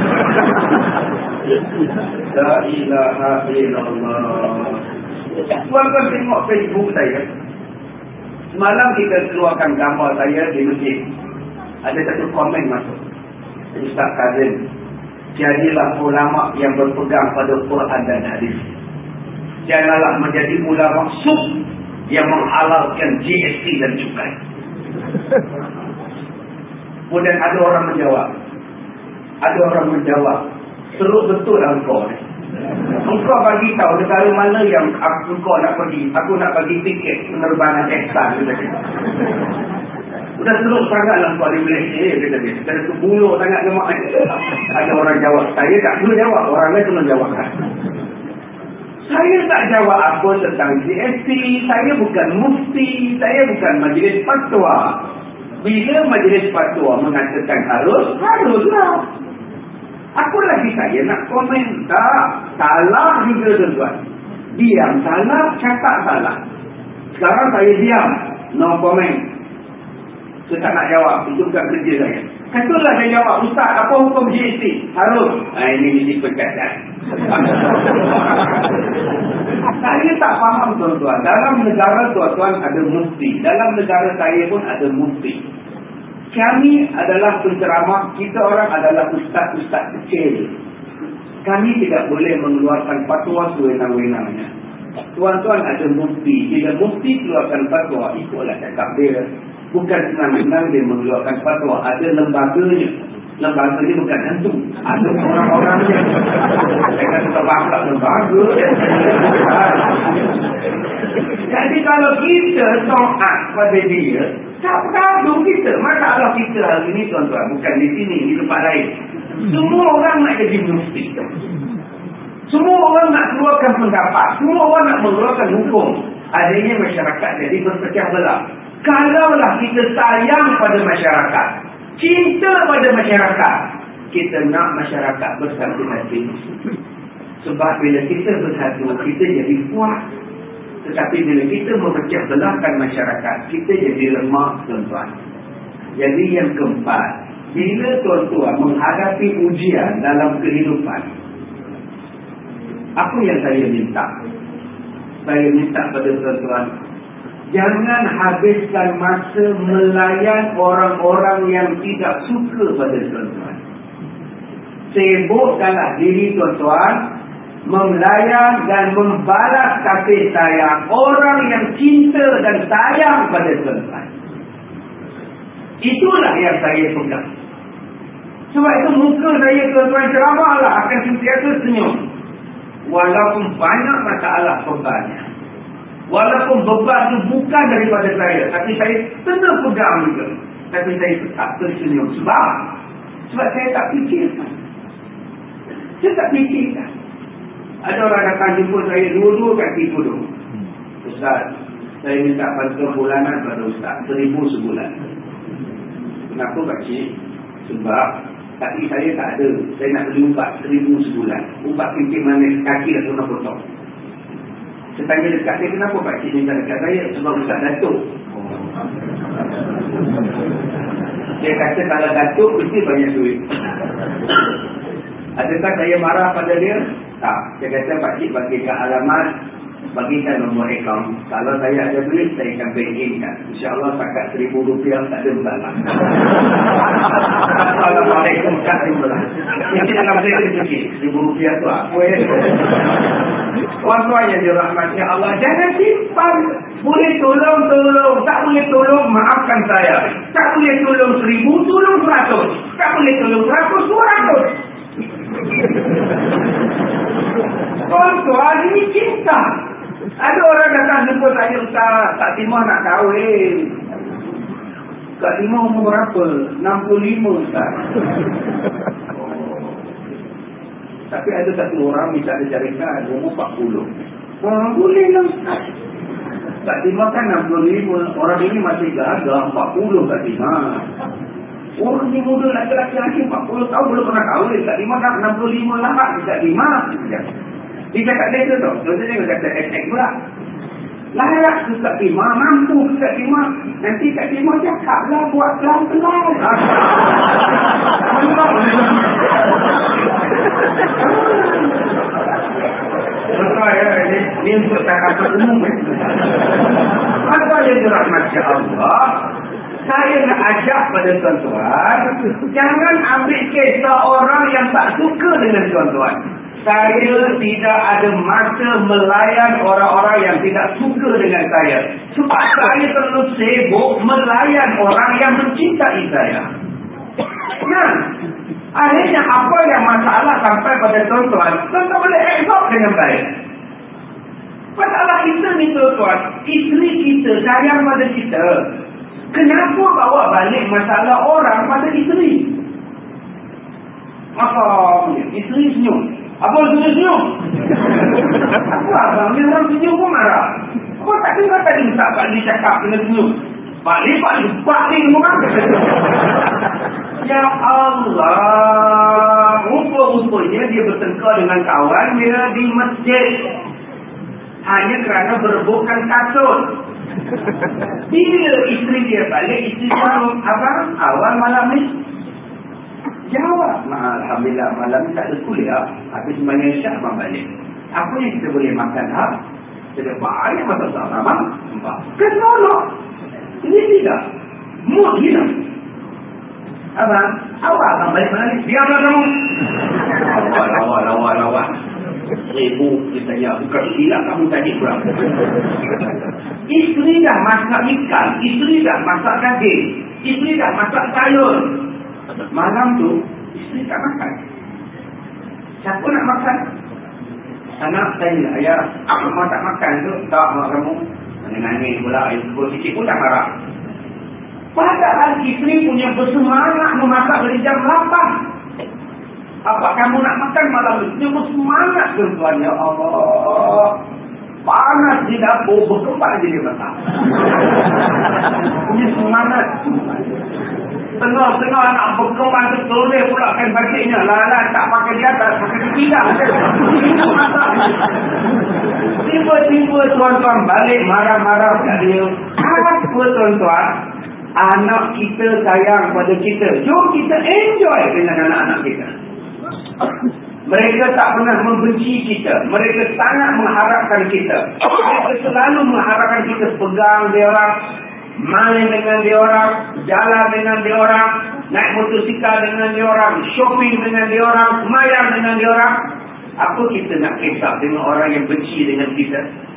[SPEAKER 2] La ilaha illallah. Tuan-tuan tengok Facebook saya. Semalam kita keluarkan gambar saya di masjid. Ada satu komen masuk. Ustaz Kazim, jadilah ulama yang berpegang pada Quran dan hadis. Janganlah menjadi ulama sub yang menghalalkan G S T dan cukai. Kemudian ada orang menjawab. Ada orang menjawab. Teruk betul engkau ni. Engkau bagi tahu negara mana yang aku, engkau nak pergi. Aku nak bagi tiket penerbangan eksan. Sudah teruk sangatlah engkau di Malaysia. Kata dia. Kata tu buluh sangat lemak. Ada orang jawab. Saya tak perlu jawab. Orang lain kena jawabkan. Saya tak jawab apa tentang G S T. Saya bukan mufti. Saya bukan majlis fatwa. Bila majlis fatwa mengatakan harus, haruslah. Apa lagi saya nak komen? Tak. Salah juga, tuan-tuan. Diam salah, cakap salah. Sekarang saya diam. No comment. Saya tak nak jawab. Itu bukan kerja saya. Katalah saya jawab, Ustaz, apa hukum G S T? Harus. Ha, ini mesti perkataan. Saya tak faham, tuan-tuan. Dalam negara tuan-tuan ada mufti. Dalam negara saya pun ada mufti. Kami adalah penceramah. Kita orang adalah ustaz-ustaz kecil. Kami tidak boleh mengeluarkan fatwa sewenang-wenangnya. Tuan-tuan ada mufti. Bila mufti keluarkan fatwa, ikutlah cakap dia. Bukan senang-senang dia mengeluarkan fatwa. Ada lembaganya. Lembaganya bukan hantu. Ada orang-orangnya. Saya kata terbakar lembaga. Jadi kalau kita taat pada dia, tak bergaduh kita. Masalah kita hari ini, tuan-tuan, bukan di sini, di tempat lain. Semua orang nak jadi mufti. Semua orang nak keluarkan pendapat. Semua orang nak mengeluarkan hukum. Adanya masyarakat jadi berpecah belah. Kalaulah kita sayang pada masyarakat, cinta pada masyarakat, kita nak masyarakat bersatu hati. Sebab bila kita bersatu, kita jadi kuat. Tetapi bila kita memecah belahkan masyarakat, kita jadi lemah, tuan-tuan. Jadi yang keempat, bila tuan-tuan menghadapi ujian dalam kehidupan, apa yang saya minta? Saya minta pada tuan-tuan, jangan habiskan masa melayan orang-orang yang tidak suka pada tuan-tuan. Sibukkanlah diri tuan-tuan memelayan dan membalas kasih sayang orang yang cinta dan sayang pada tuan-tuan. Itulah yang saya pegang. Sebab itu muka saya, tuan-tuan, ceramahlah akan sentiasa senyum. Walaupun banyak masalah bebannya. Walaupun beban itu bukan daripada saya, tapi saya tentu pegang juga. Tapi saya tetap tersenyum. Sebab Sebab saya tak fikirkan. Saya tak fikirkan. Ada orang datang jumpa saya dua-dua kaki kodok. Ustaz, saya minta bantuan bulanan pada Ustaz. Seribu sebulan. Kenapa pakcik? Sebab kaki saya tak ada. Saya nak beli ubat seribu sebulan. Ubat pimpin manis, kaki dah kena potong. Saya tanya dekat dia, kenapa pakcik minta dekat saya? Sebab Ustaz datuk. Dia kata kalau datuk mesti banyak duit. Adakah saya marah pada dia? Tak. Saya kata pakcik bagikan alamat, bagikan nombor akaun. Kalau saya ada duit, saya akan bankingkan. InsyaAllah takat seribu rupiah tak ada masalah. Assalamualaikum warahmatullahi wabarakatuh. Mungkin dalam saya sedikit. Seribu rupiah tu apa ya? Tuan-tuan yang dirahmati Allah, jangan simpan. Boleh tolong, tolong. Tak boleh tolong, maafkan saya. Tak boleh tolong seribu, tolong seratus. Tak boleh tolong seratus, dua ratus. Tuan-tuan, ini cinta. Ada orang datang jumpa saya, Ustaz, tak timah nak kahwin. Kak Lima umur berapa? enam puluh lima Ustaz. Tapi ada satu orang minta dia carikan umur empat puluh. Ha, boleh lah Ustaz. Kak Lima kan enam puluh lima. Orang ini masih gagah empat puluh Kak Lima. Orang ni muda laki-laki lagi empat puluh tahun belum pernah kahwin. Kak Lima dah enam puluh lima lah Kak Lima. Dia cakap dia tu tau. Contohnya dia kata X X pula. Layak ke Kak Lima, mampu ke Kak Lima. Nanti Kak Lima cakap lah buat pelan-pelan. Betul ya, ini untuk cakap umum. Apa yang dirahmati Allah? Saya nak ajak pada tuan-tuan, jangan ambil kisah orang yang tak suka dengan tuan-tuan. Saya tidak ada masa melayan orang-orang yang tidak suka dengan saya. Sebab saya terlalu sibuk melayan orang yang mencintai saya. Nah, akhirnya apa yang masalah sampai pada tuan-tuan, tuan-tuan boleh absorb dengan baik. Masalah kita ni tuan-tuan, isteri kita sayang pada kita. Kenapa bawa balik masalah orang pada isteri? Apa isteri senyum? Apa senyum-senyum? Apa abang? Ni orang senyum pun marah. Apa tak dengar tadi Ustaz Pak Lee cakap kena senyum? Pak Lee, Pak Lee, Pak Lee orang kata senyum. Ya Allah, rupa-rupanya dia bertengkar dengan kawan dia di masjid. Hanya kerana berebutkan kasut. Bila isteri dia balik, isteri dia abang, awal malam ni jawab, alhamdulillah malam ni tak ada kuliah. Habis sembahyang Isyak abang balik. Apa yang kita boleh makan ha? Kita banyak masa sama nampak. Kenapa? Ini tidak. Mood hilang. Abang, awak abang balik mana ni? Biarlah kamu. Awak, awak, awak, awak. Ribu dia tanya, bukan silap kamu tanya berapa. Isteri dah masak ikan, isteri dah masak daging, isteri dah masak sayur. Malam tu isteri tak makan. Siapa nak makan? Anak saya, ayah, mak tak makan tu. Tak, mak kamu nangis pula, ibu sikit pun tak marah. Padahal isteri punya bersemangat memasak dari jam lapan. Apa kamu nak makan malam itu? Dia bersemangat tuan-tuan. Ya Allah, panas di dapur, berkembang je dia masak. Punya semangat. Tengah-tengah nak berkembang tu toleh pula kan batiknya. Lala tak pakai di atas, pakai di pinggang. Tiba-tiba tuan-tuan balik marah-marah kat dia. Apa tuan-tuan? Anak kita sayang pada kita. Jom kita enjoy dengan anak-anak kita. Mereka tak pernah membenci kita. Mereka sangat mengharapkan kita. Mereka selalu mengharapkan kita pegang dia orang, main dengan dia orang, jalan dengan dia orang, naik motosikal dengan dia orang, shopping dengan dia orang, semayang dengan dia orang. Apa kita nak kisah dengan orang yang benci dengan kita?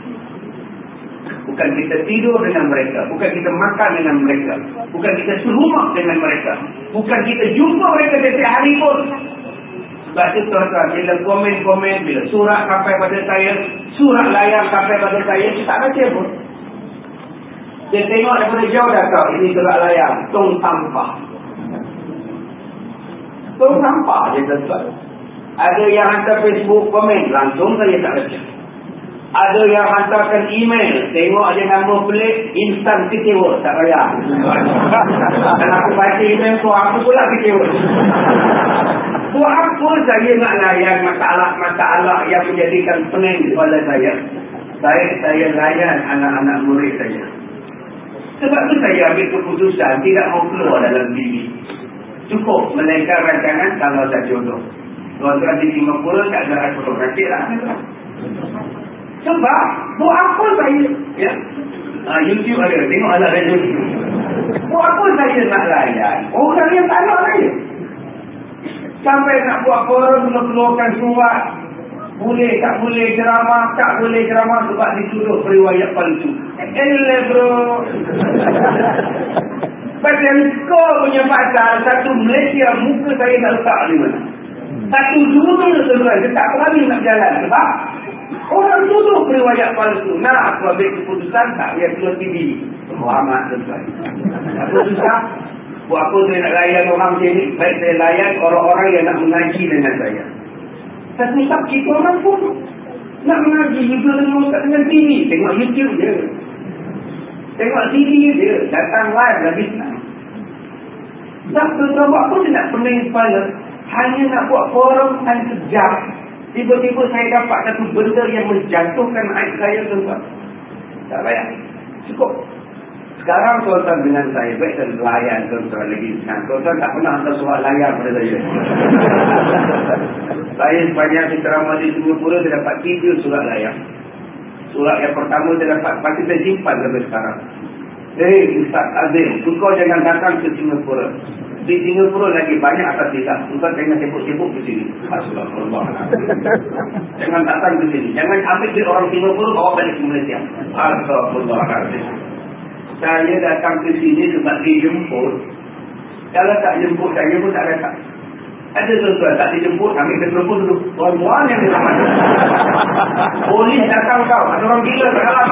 [SPEAKER 2] Bukan kita tidur dengan mereka, bukan kita makan dengan mereka, bukan kita serumah dengan mereka, bukan kita jumpa mereka setiap hari pun. Sebab itu tuan-tuan, bila komen-komen, bila surat sampai pada saya, surat layar sampai pada saya, saya tak baca pun. Dia tengok daripada jauh dah tahu, ini surat layar, tong sampah. Tong sampah je tuan-tuan. Ada yang hantar Facebook komen, langsung saya tak baca. Ada yang hantarkan email, tengok ada nama pelik, instan kecewa, tak payah. Dan aku baca email tu, aku pula kecewa. Buat apa saya nak layan masalah-masalah yang menjadikan pening kepada saya? Saya saya layan anak-anak murid saya. Sebab tu saya ambil keputusan tidak mau keluar dalam T V. Cukup melainkan rancangan kalau tak jodoh. Tuan-tuan di Singapura tak ada fotografi lah. Sebab buat apa saya? Ya, uh, YouTube ada, tengok ada YouTube. Buat apa saya nak layan orang yang tak nak saya? Sampai nak buat forum, nak keluarkan surat. Boleh, tak boleh ceramah, tak boleh ceramah sebab dituduh periwayat palsu. Eleh bro. Pasal kau punya pasal, satu Malaysia, muka saya tak letak di mana. Satu dunia tuan-tuan, saya tak berani nak jalan. Sebab orang tuduh periwayat palsu. Nah, aku ambil keputusan tak payah keluar T V. Muhammad tuan. Apa susah? Buat apa saya nak layan orang macam ni? Baik saya layan orang-orang yang nak mengaji dengan saya. Tak susah kita orang pun nak mengaji juga dengan ustaz dengan T V. Tengok YouTube je. Tengok T V je. Datang live lagi senang. Tak tuan-tuan buat apa saya nak pening kepala. Hanya nak buat forum dan sejam. Tiba-tiba saya dapat satu benda yang menjatuhkan aib saya tuan-tuan. Tak payah. Cukup. Sekarang tuan-tuan dengan saya, baik saya layan tuan-tuan lagi. Nah, tuan-tuan tak pernah hantar surat layan pada saya. Saya sepanjang ceramah di Singapura, saya dapat tiga surat layan. Surat yang pertama saya dapat, pasti saya simpan sampai sekarang. Eh, Ustaz Azim, engkau jangan datang ke Singapura. Di Singapura lagi banyak atas tidak. Engkau jangan sibuk-sibuk ke sini. Astagfirullahaladzim. Jangan datang ke sini. Jangan ambil di orang Singapura bawa balik ke Malaysia. Astagfirullahaladzim. Saya datang ke sini sebab dijemput. Kalau tak jemput saya pun tak datang. Ada tuan-tuan tak dijemput, ambil ke telepon dulu. Tuan-tuan yang diselamat. Polis datang kau. Ada orang gila tak dalam.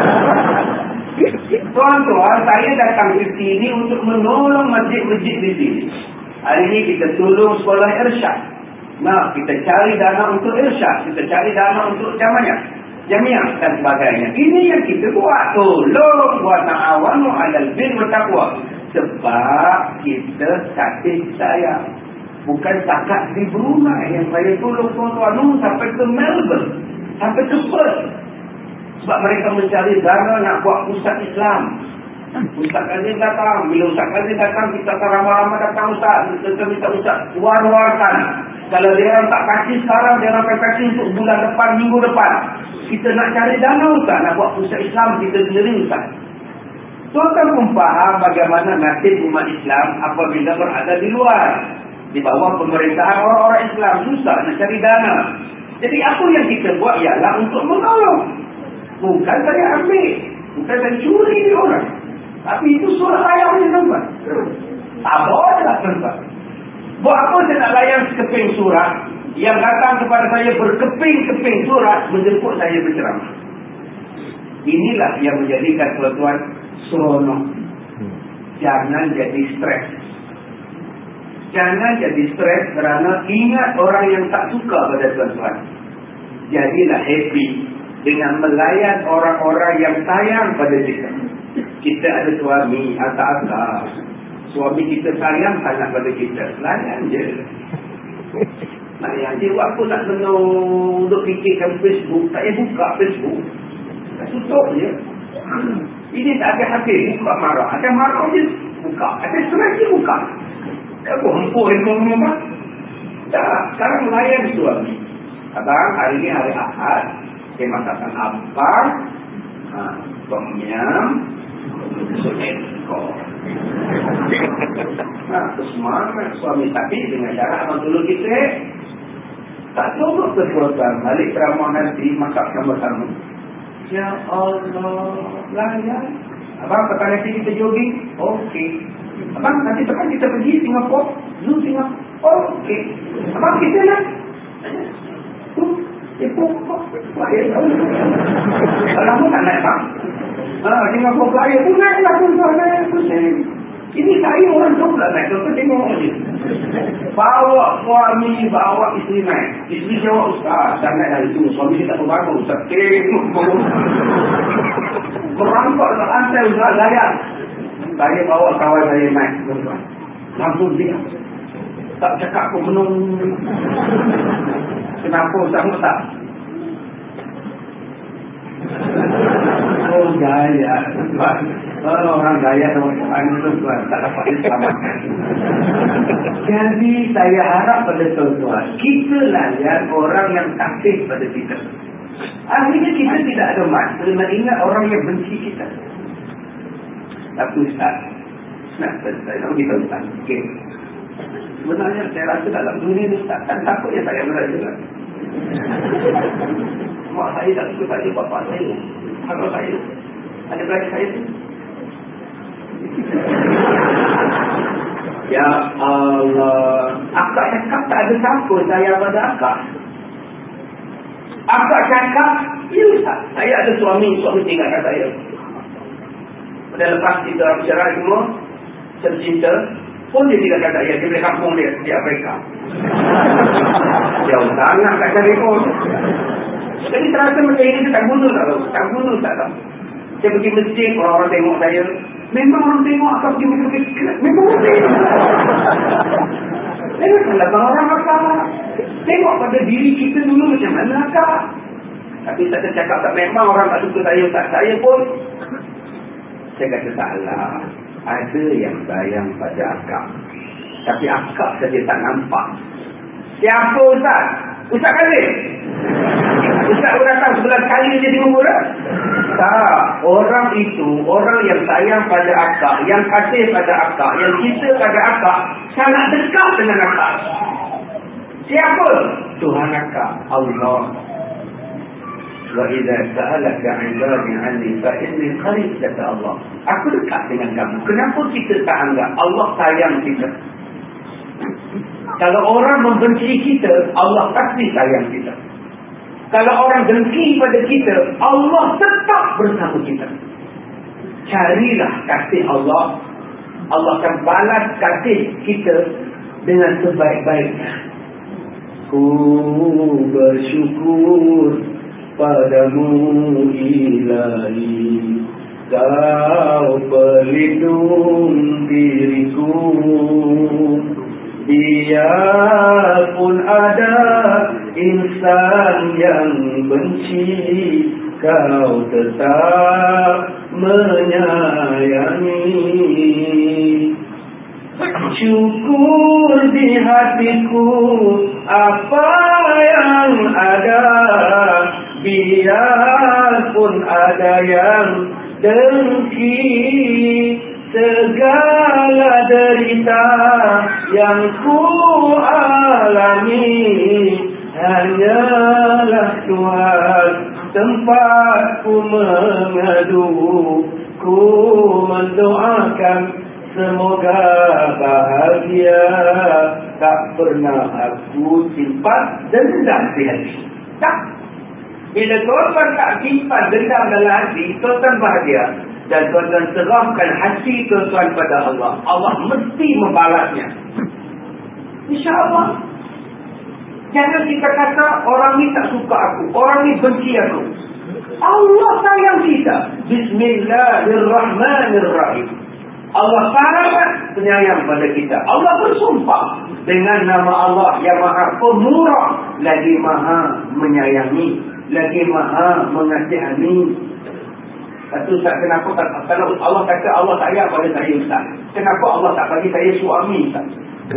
[SPEAKER 2] Tuan-tuan, saya datang ke sini untuk menolong masjid-masjid di sini. Hari ini kita tolong sekolah irsyad. Nah, kita cari dana untuk irsyad. Kita cari dana untuk jamiah. Jamiah dan sebagainya. Ini yang kita buat. Tolong buat ta'awanu 'alal birri wat taqwa. Sebab kita kasih sayang. Bukan takat di Brunei yang saya tolong tuan-tuan sampai ke Melbourne, sampai ke Perth. Sebab mereka mencari dana nak buat pusat Islam. Ustaz Kazim datang. Bila Ustaz Kazim datang, kita akan ramai-ramai datang Ustaz. Kita minta Ustaz war-warkan. Kalau dia orang tak kasih sekarang, dia orang akan kasih untuk bulan depan, minggu depan. Kita nak cari dana Ustaz, nak buat pusat Islam kita sendiri Ustaz. Tuan-tuan pun faham bagaimana nasib umat Islam apabila berada di luar. Di bawah pemerintahan orang-orang Islam. Susah nak cari dana. Jadi apa yang kita buat ialah untuk menolong. Bukan saya ambil. Bukan saya curi di orang. Tapi itu surat layarnya tuan-tuan. Sabar je lah tuan-tuan. Buat apa saya nak layan sekeping surat yang datang kepada saya berkeping-keping surat menjemput saya berceramah. Inilah yang menjadikan tuan-tuan seronok. Jangan jadi stres. Jangan jadi stres kerana ingat orang yang tak suka pada tuan-tuan. Jadilah happy dengan melayan orang-orang yang sayang pada kita. Kita ada suami, akak-akak. Suami kita sayang sangat pada kita. Layan je. Layan je. Apa nak kena untuk fikirkan Facebook? Tak payah buka Facebook. Tak tutup je. Ini tak ada habis. Buka marah. Ada marah je. Buka. Ada stres je buka. Tak apa. Hempuk rumah-rumah. Tak. Sekarang layan suami. Abang, hari ni hari Ahad. Saya masakan apa? Ha, tom yum. Ekor. Nah, semangat suami tapi dengan cara abang tolong kita. Tak cuba berkorban balik ceramah nanti masak sama-sama. Ya Allah, layan. Abang petang nanti kita jogging, okey. Abang nanti petang kita pergi Singapura, zoo Singapura, okey. Abang kita nak. Itu kok saya tahu. Kalau tak naik bang. Ah, Singapura saya pun naiklah pun saya pusing. Ini saya orang tu pula naik. Kau tengok je. Bawa suami, bawa isteri naik. Isteri jawab ustaz, jangan dari itu. Suami dia tak berbangun. Ustaz tengok. Merampok ke lantai ustaz layak. Saya bawa kawan saya naik. Langsung dia. Tak cakap pun menung. Kenapa ustaz tak? Oh gaya. Oh, orang gaya sama tuan-tuan tak dapat diselamatkan. Jadi saya harap pada tuan-tuan, kita layan orang yang takdir pada kita. Akhirnya kita tidak ada masa nak ingat orang yang benci kita. Tapi ustaz, nak saya nak beritahu ustaz. Okay. Sebenarnya saya rasa dalam dunia ni ustaz, kan takut ya saya berada juga. Mak saya tak suka saya, bapak saya, kakak saya, ada beradik saya tu. Ya Allah, akak cakap tak ada siapa saya pada akak. Akak cakap, ya ustaz, saya ada suami, suami tinggalkan saya. Dan lepas kita bicara semua cerita pun dia tidak kata ya, dia boleh kampung dia di Afrika. Jauh sangat kat cari pun. Jadi terasa macam ini tu tak guna tak tahu. Tak guna tak tahu. Saya pergi masjid, orang-orang tengok saya. Memang orang tengok akan pergi masjid. Memang orang tengok. Memang salah orang akak. Tengok pada diri kita dulu macam mana akak. Tapi saya cakap tak, memang orang tak suka saya, tak saya pun. Saya kata taklah. Ada yang sayang pada akak. Tapi akak saja tak nampak. Siapa Ustaz? Ustaz Khalid? Ustaz pun datang sebelas kali dia tengok dah. Tak. Orang itu, orang yang sayang pada akak, yang kasih pada akak, yang cinta pada akak, sangat dekat dengan akak. Siapa? Tuhan akak, Allah. Wa idza sa'alaka 'ibadi 'anni fa inni qarib, kata Allah. Aku dekat dengan kamu. Kenapa kita tak anggap Allah sayang kita? Kalau orang membenci kita, Allah pasti sayang kita. Kalau orang dengki pada kita, Allah tetap bersama kita. Carilah kasih Allah. Allah akan balas kasih kita dengan sebaik-baiknya. Ku bersyukur padamu Ilahi, Kau pelindung diriku. Biarpun ada insan yang benci, Kau tetap menyayangi. Syukur di hatiku apa yang ada, biarpun ada yang dengki. Segala derita yang ku alami, hanyalah Tuhan tempatku mengadu. Ku mendoakan semoga bahagia, tak pernah aku simpan dendam di hati. Tak. Bila tuan-tuan tak simpan dendam dalam hati, tuan-tuan bahagia. Dan tuan-tuan serahkan hati tuan-tuan pada Allah, Allah mesti membalasnya, InsyaAllah. Jangan kita kata orang ni tak suka aku, orang ni benci aku. Allah sayang kita. Bismillahirrahmanirrahim. Allah sangat penyayang pada kita. Allah bersumpah dengan nama Allah yang maha pemurah, lagi maha menyayangi, lagi maha mengasihani. Satu Ustaz, kenapa kalau Allah kata Allah sayang pada saya Ustaz, kenapa Allah tak bagi saya suami Ustaz?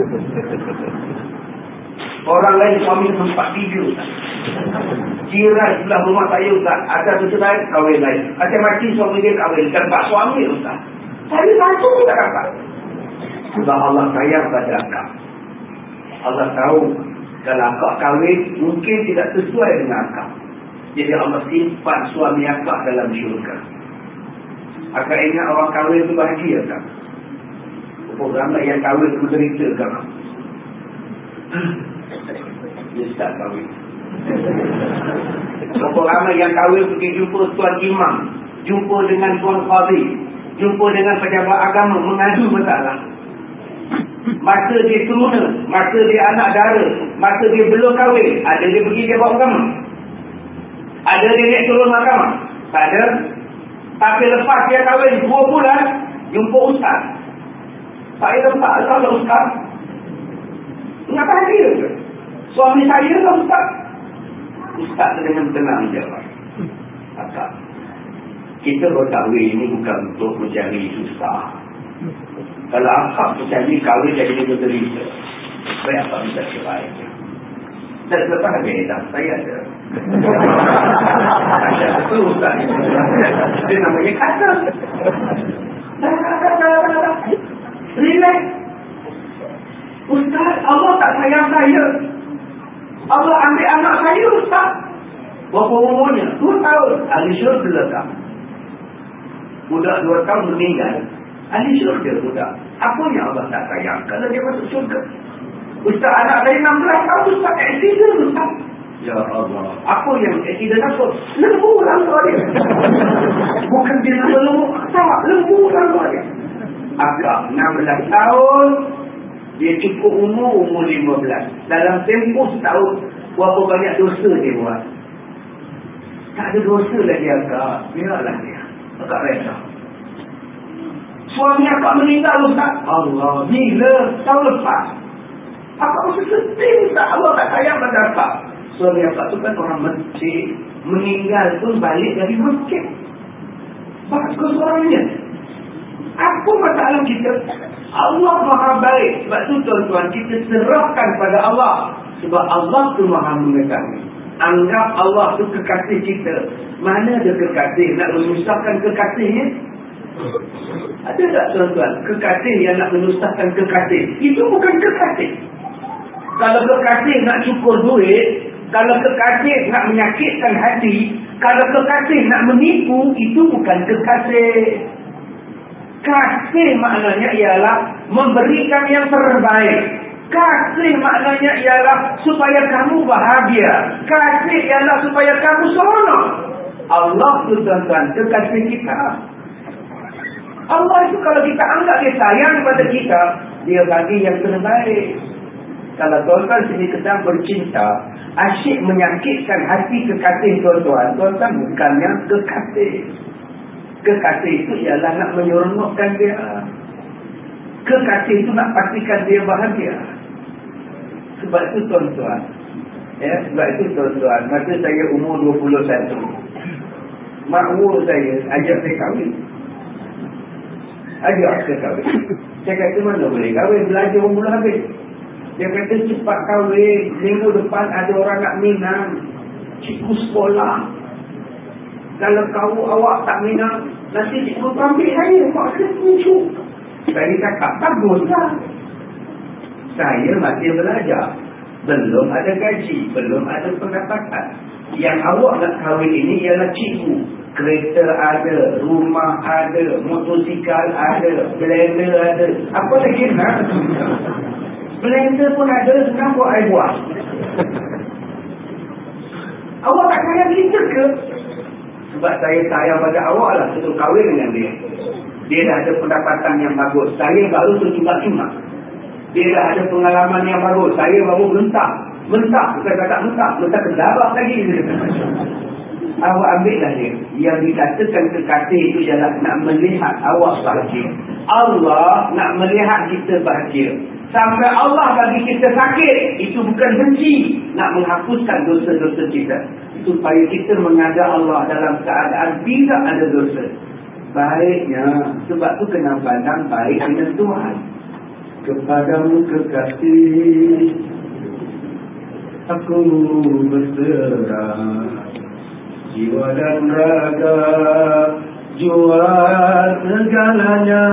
[SPEAKER 2] Orang lain suami sempat video Ustaz. Jiran sebelah rumah saya Ustaz, ada bercerai kahwin lain, ada mati suami dia kahwin, dapat suami Ustaz. Saya satu pun tak dapat. Sebab Allah sayang pada akak. Allah tahu kalau akak kahwin mungkin tidak sesuai dengan akak, jadi Allah simpan suami akak dalam syurga. Akak ingat orang kahwin itu bahagia tak? Orang yang kahwin itu menderita kan? Dia tak kahwin. Berapa ramai yang kahwin pergi jumpa tuan imam, jumpa dengan tuan qadhi, jumpa dengan pejabat agama, mengadu masalah. Masa dia teruna, masa dia anak dara, masa dia belum kahwin, ada dia pergi jawab agama? Ada dia naik turun mahkamah? Tak ada. Tapi lepas dia kahwin dua bulan, jumpa ustaz. Saya lepas kalau ustaz, ingat bahagia ke? Suami saya lah ustaz. Ustaz dengan tenang jawab, akak, kita berkahwin ini bukan untuk mencari susah. Kalau akak mencari kahwin jadi menderita, baik akak bisa cerai. Dan selepas ada edah, saya ada. Ada betul ustaz. Dia namanya kata. Relax. Ustaz, Allah tak sayang saya. Allah ambil anak saya ustaz. Berapa umurnya? Dua tahun. Ahli syurga tak? Budak dua tahun meninggal. Ahli syurga budak. Apa yang Allah tak sayang kalau dia masuk syurga? Ustaz, anak saya enam belas tahun ustaz, accident ustaz. Ya Allah, apa yang accident apa? Lembu lah dia. Bukan dia nama lembu. Tak, lembu lah dia. Agak enam belas tahun, dia cukup umur, umur lima belas. Dalam tempoh setahun, berapa banyak dosa dia buat. Tak ada dosa lagi agak. Biarlah dia. Agak reda. Suami akak meninggal Ustaz. Allah, bila? Tahun lepas. Akak mesti sedih Ustaz. Allah tak sayang pada akak. Suami akak tu kan orang masjid. Meninggal pun balik dari masjid. Bagus orangnya. Apa masalah kita? Allah maha baik. Sebab tu tuan-tuan, kita serahkan pada Allah. Sebab Allah tu maha mengetahui. Anggap Allah tu kekasih kita. Mana ada kekasih nak menyusahkan kekasihnya? Ada tak tuan-tuan? Kekasih yang nak menyusahkan kekasih, itu bukan kekasih. Kalau kekasih nak cukur duit, kalau kekasih nak menyakitkan hati, kalau kekasih nak menipu, itu bukan kekasih. Kasih maknanya ialah memberikan yang terbaik. Kasih maknanya ialah supaya kamu bahagia. Kasih ialah supaya kamu seronok. Allah tu tuan-tuan, kekasih kita. Allah itu kalau kita anggap dia sayang pada kita, dia bagi yang terbaik. Kalau tuan-tuan sini sedang bercinta, asyik menyakitkan hati kekasih tuan-tuan, tuan-tuan bukannya kekasih. Kekasih itu ialah nak menyeronokkan dia. Kekasih itu nak pastikan dia bahagia. Sebab itu tuan-tuan, ya, sebab itu tuan-tuan, masa saya umur dua puluh satu, makmur saya ajak saya kahwin. Ajak saya kahwin. Saya kata mana boleh kahwin, belajar pun belum habis. Dia kata cepat kahwin, minggu depan ada orang nak minang, cikgu sekolah. Kalau kau awak tak minang, nanti cikgu ambil saya, maksa tunjuk. Saya cakap, baguslah. Saya masih belajar. Belum ada gaji, belum ada pendapatan. Yang awak nak kahwin ini ialah cikgu. Kereta ada, rumah ada, motosikal ada, blender ada. Apa lagi nak? Blender pun ada, kenapa saya buat? Awak tak sayang kita ke? Sebab saya sayang pada awak lah, untuk kahwin dengan dia. Dia dah ada pendapatan yang bagus. Saya baru terjebak-jebak. Dia dah ada pengalaman yang bagus. Saya baru mentah. Mentah, bukan kata mentah. Mentah kedarah lagi. Awak ambillah dia. Yang dikatakan kekasih itu ialah nak melihat awak bahagia. Allah nak melihat kita bahagia. Sampai Allah bagi kita sakit, itu bukan benci. Nak menghapuskan dosa-dosa kita. Supaya kita mengajak Allah dalam keadaan tidak ada dosa. Baiknya, sebab tu kena pandang baik dengan Tuhan. Kepadamu kekasih, aku berserah, jiwa dan raga, jual segalanya.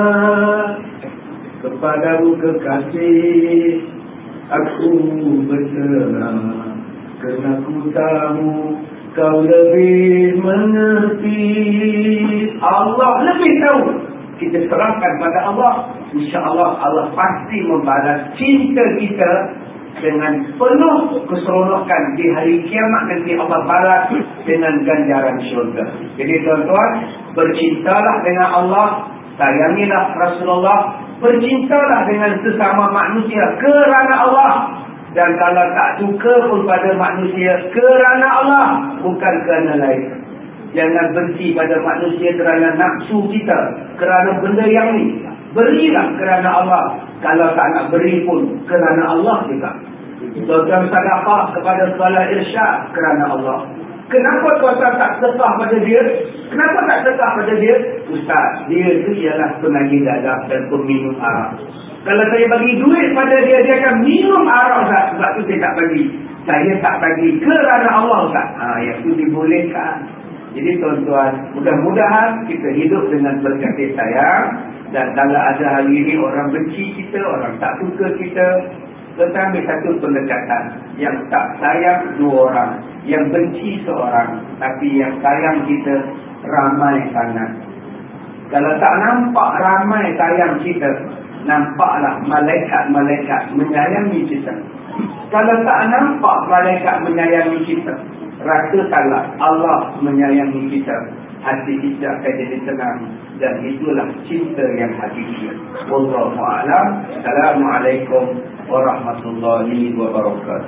[SPEAKER 2] Kepadamu kekasih, aku berserah, kerana ku tahu kau lebih mengerti. Allah lebih tahu. Kita serahkan pada Allah. InsyaAllah Allah pasti membalas cinta kita dengan penuh keseronokan di hari kiamat. Nanti Allah balas dengan ganjaran syurga. Jadi tuan-tuan, bercintalah dengan Allah, sayangilah Rasulullah, bercintalah dengan sesama manusia kerana Allah. Dan kalau tak suka pun pada manusia kerana Allah, bukan kerana lain. Jangan benci pada manusia kerana nafsu kita, kerana benda yang ni. Berilah kerana Allah. Kalau tak nak beri pun kerana Allah juga. Tuan-tuan sedekah kepada sekolah irsyad kerana Allah. Kenapa tuan-tuan tak sedekah pada dia? Kenapa tak sedekah pada dia? Ustaz, dia itu ialah penagih dadah dan peminum arak. Kalau saya bagi duit pada dia, dia akan minum arak, Ustaz. Sebab tu saya tak bagi. Saya tak bagi kerana Allah, Ustaz. Ha, yang itu dibolehkan. Jadi tuan-tuan, mudah-mudahan kita hidup dengan berkasih sayang. Dan kalau ada hari ini orang benci kita, orang tak suka kita, kita ambil satu pendekatan. Yang tak sayang dua orang, yang benci seorang, tapi yang sayang kita ramai sangat. Kalau tak nampak ramai sayang kita, nampaklah malaikat-malaikat menyayangi kita. Kalau tak nampak malaikat menyayangi kita, rasakanlah Allah menyayangi kita. hati kita akan jadi tenang. Dan itulah cinta yang hakiki. Wallahu a'lam. Assalamualaikum warahmatullahi wabarakatuh.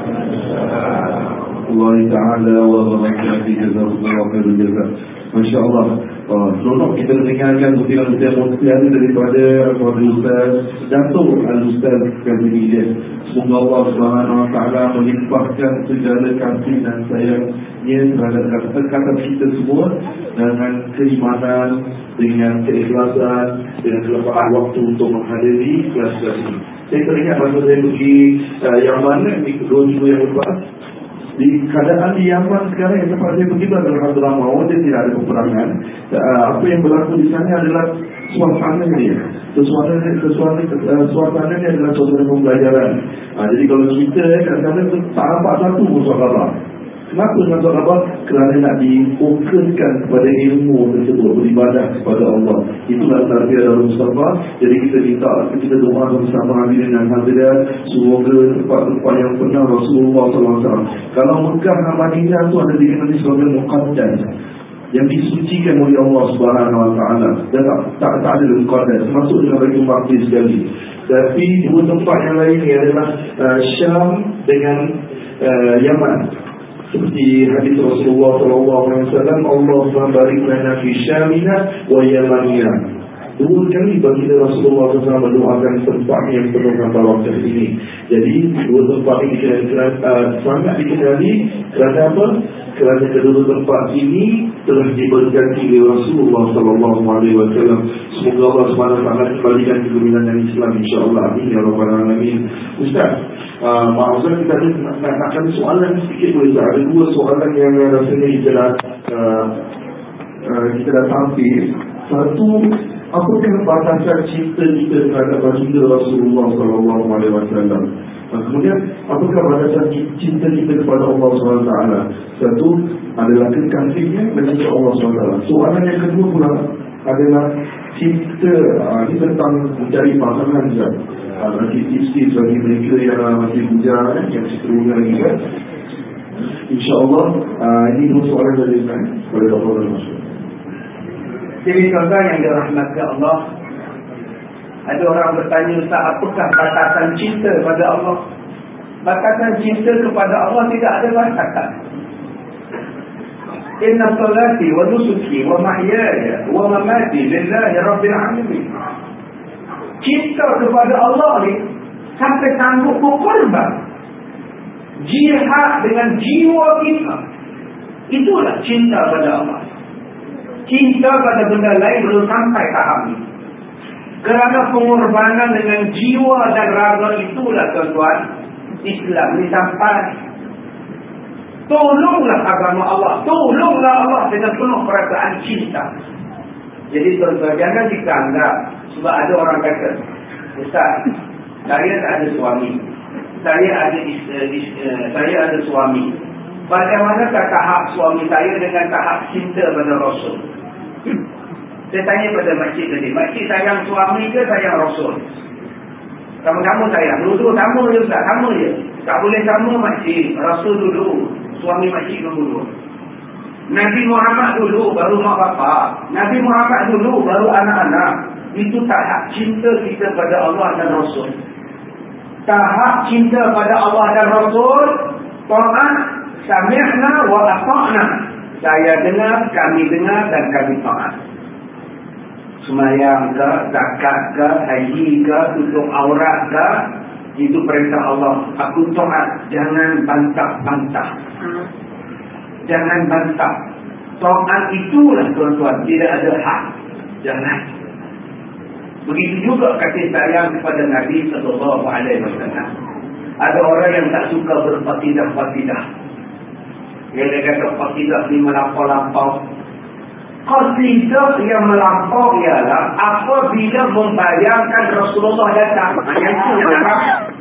[SPEAKER 3] Allah Ta'ala wa barakatuh. Jazakumullah khairul jazak. Masya Allah. uh, Seronok kita mendengarkan butiran-butiran motivasi daripada kepada Ustaz Datuk Al-Ustaz Kazimi dia. Semoga Allah Subhanahu Wa Ta'ala melimpahkan segala kasih dan sayangnya terhadap kata-kata kita semua dengan keimanan, dengan keikhlasan, dengan kelapaan waktu untuk menghadiri kelas-kelas ini. Saya teringat masa saya pergi uh, yang mana di dua minggu yang lepas, di keadaan di Yaman sekarang yang tempat saya pergi adalah Hadramaut, dia tidak ada peperangan. Uh, apa yang berlaku di sana adalah suasana dia. Suasana suasana uh, suasana dia adalah suasana pembelajaran. Uh, jadi kalau kita kadang-kadang tak nampak satu pun sahabat. Kenapa dengan sahabat? Kerana nak difokuskan kepada ilmu tersebut, beribadah kepada Allah. Itulah tarbiyah dalam Mustafa. Jadi kita minta, kita doa bersama hadirin dan hadirat, semoga tempat-tempat yang pernah Rasulullah sallallahu alaihi wasallam. Kalau Mekah dan Madinah itu ada dikenali sebagai muqaddas, yang disucikan oleh Allah Subhanahu Wa Taala, dan tak tak, tak ada muqaddas, termasuk dalam Baitul Maqdis sekali. Tapi dua tempat yang lain ni adalah uh, Syam dengan uh, Yaman. Seperti hadis Rasulullah sallallahu alaihi wasallam, Allahumma barik lana fi Syamina wa Yamanina. Dua kali baginda Rasulullah sallallahu alaihi wasallam mendoakan tempat yang penuh dengan barakah ini. Jadi dua tempat ini dikenali, uh, sangat dikenali kerana apa? Kerana kedua tempat ini telah diberkati oleh Rasulullah sallallahu alaihi wasallam. Semoga Allah Subhanahu wa taala kembalikan kegemilangan Islam, insya-Allah. Amin ya rabbal alamin. Ustaz, uh, maafkan kita nak nakkan soalan sedikit boleh tak? Ada dua soalan yang rasanya kita dah uh, uh, kita dah tampil. Satu, apakah batasan cinta kita terhadap baginda Rasulullah sallallahu alaihi wasallam? Kemudian, apakah batasan cinta kita kepada Allah subhanahu wa taala? Satu adalah kekasihnya dan juga Allah subhanahu wa taala. Soalan yang kedua pula adalah cinta, uh, ini tentang mencari pasangan juga. Uh, nanti tips-tips bagi mereka yang masih bujang, eh, yang seterusnya lagi kan. InsyaAllah, uh, ini dua soalan dari saya kepada Bapak dan Masyarakat.
[SPEAKER 2] Jadi tuan-tuan yang dirahmati Allah, ada orang bertanya, Ustaz, apakah batasan cinta kepada Allah? Batasan cinta kepada Allah tidak ada batasan. Inna salati wa nusuki wa mahyaya wa mamati lillahi rabbil alamin. Cinta kepada Allah ni sampai sanggup berkorban, jihad dengan jiwa kita. Itulah cinta pada Allah. Cinta pada benda lain belum sampai tahap ini. Kerana pengorbanan dengan jiwa dan raga itulah tuan-tuan, Islam ni sampai. Tolonglah agama Allah, tolonglah Allah dengan penuh perasaan cinta. Jadi tuan-tuan, jangan kita anggap, sebab ada orang kata, Ustaz, saya tak ada suami, saya ada isteri, saya ada suami. Bagaimanakah tahap suami saya dengan tahap cinta pada Rasul? Saya tanya pada makcik tadi, makcik sayang suami ke sayang Rasul? Sama-sama sayang, dulu sama je Ustaz, sama je. Tak boleh sama makcik, Rasul dulu, suami makcik dulu. Nabi Muhammad dulu, baru mak bapak. Nabi Muhammad dulu, baru anak-anak. Itu tahap cinta kita pada Allah dan Rasul. Tahap cinta pada Allah dan Rasul, ta'at, sami'na wa ata'na. Saya dengar, kami dengar dan kami taat. Semayang ke, zakat ke, haji ke, tutup aurat ke, itu perintah Allah. Aku taat, jangan bantah-bantah. Jangan bantah. Taat itulah tuan-tuan, tidak ada hak. Jangan. Begitu juga kasih sayang kepada Nabi sallallahu alaihi wasallam. Ada orang yang tak suka berqasidah-qasidah. Yang dia kata qasidah ni melampau-lampau. Qasidah yang melampau ialah apabila membayangkan Rasulullah datang. Yang itu yang datang.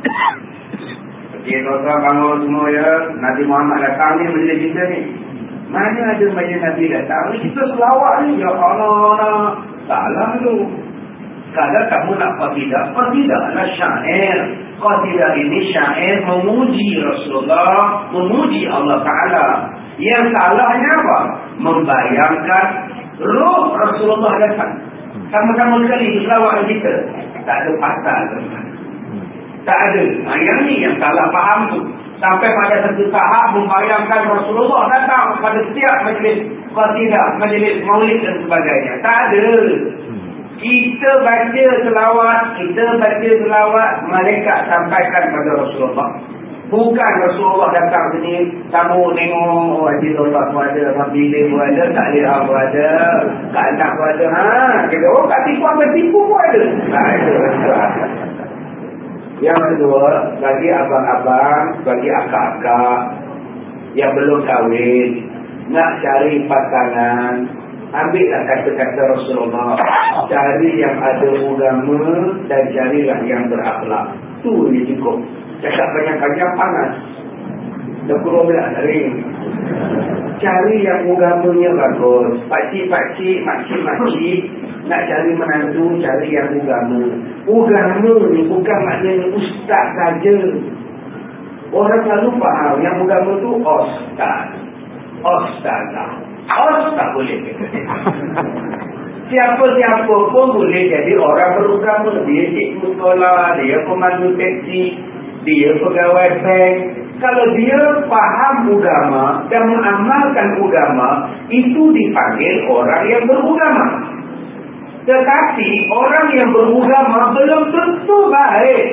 [SPEAKER 2] Okay, tuan-tuan bangun semua ya. Nabi Muhammad datang ni, majlis kita ni. Mana ada majlis Nabi datang? Kita selawat ni. Ya Allah, salah tu. Kalau kamu nak qasidah, qasidah adalah syair. Qasidah ini syair memuji Rasulullah, memuji Allah Ta'ala. Yang salahnya apa? Membayangkan roh Rasulullah datang. Sama-sama sekali selawat kita. Tak ada pasal. Tak ada. Nah, yang ni yang salah faham tu. Sampai pada satu tahap membayangkan Rasulullah datang pada setiap majlis qasidah, majlis maulid dan sebagainya. Tak ada. Kita baca selawat, kita baca selawat, malaikat sampaikan pada Rasulullah. Bukan Rasulullah datang sini, tamu tengok, oh Haji Tolak pun ada, Rabbi Lih pun ada, Tak Lihah pun ada, Kak Anak pun ada. Ha, kita, oh Kak Tipu apa Tipu pun ada. Tak ada. Yang kedua, bagi abang-abang, bagi akak-akak yang belum kahwin, nak cari pasangan, ambillah kata-kata Rasulullah. Cari yang ada agama dan carilah yang berakhlak. Itu je cukup. Cakap panjang-panjang panas. Dah kurang belah sering. Cari yang agamanya bagus. Pakcik-pakcik, makcik-makcik, nak cari menantu, cari yang agama. Agama ni bukan maknanya ustaz saja. Orang selalu faham yang agama tu ustaz. Ustazah. Ustaz tak boleh. Siapa-siapa pun boleh jadi orang beragama. Dia cikgu sekolah, dia pemandu teksi, dia pegawai bank. Kalau dia faham agama dan mengamalkan agama, itu dipanggil orang yang beragama. Tetapi orang yang beragama belum tentu baik.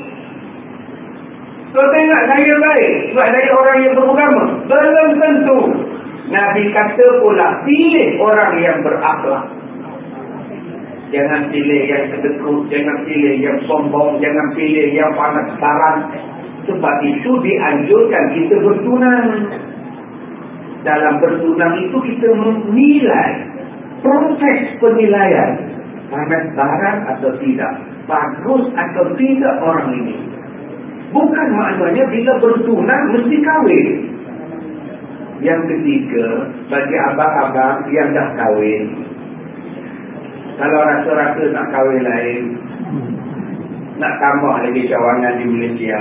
[SPEAKER 2] Kau tengok saya baik sebab saya orang yang beragama? Belum tentu. Nabi kata pula, pilih orang yang berakhlak. Jangan pilih yang kedekut, jangan pilih yang sombong, jangan pilih yang panas baran. Sebab itu dianjurkan kita bertunang. Dalam bertunang itu kita menilai, proses penilaian, panas baran atau tidak, bagus atau tidak orang ini. Bukan maknanya bila bertunang mesti kahwin. Yang ketiga, bagi abang-abang yang dah kahwin, kalau rasa-rasa nak kahwin lain, nak tambah lagi cawangan di Malaysia,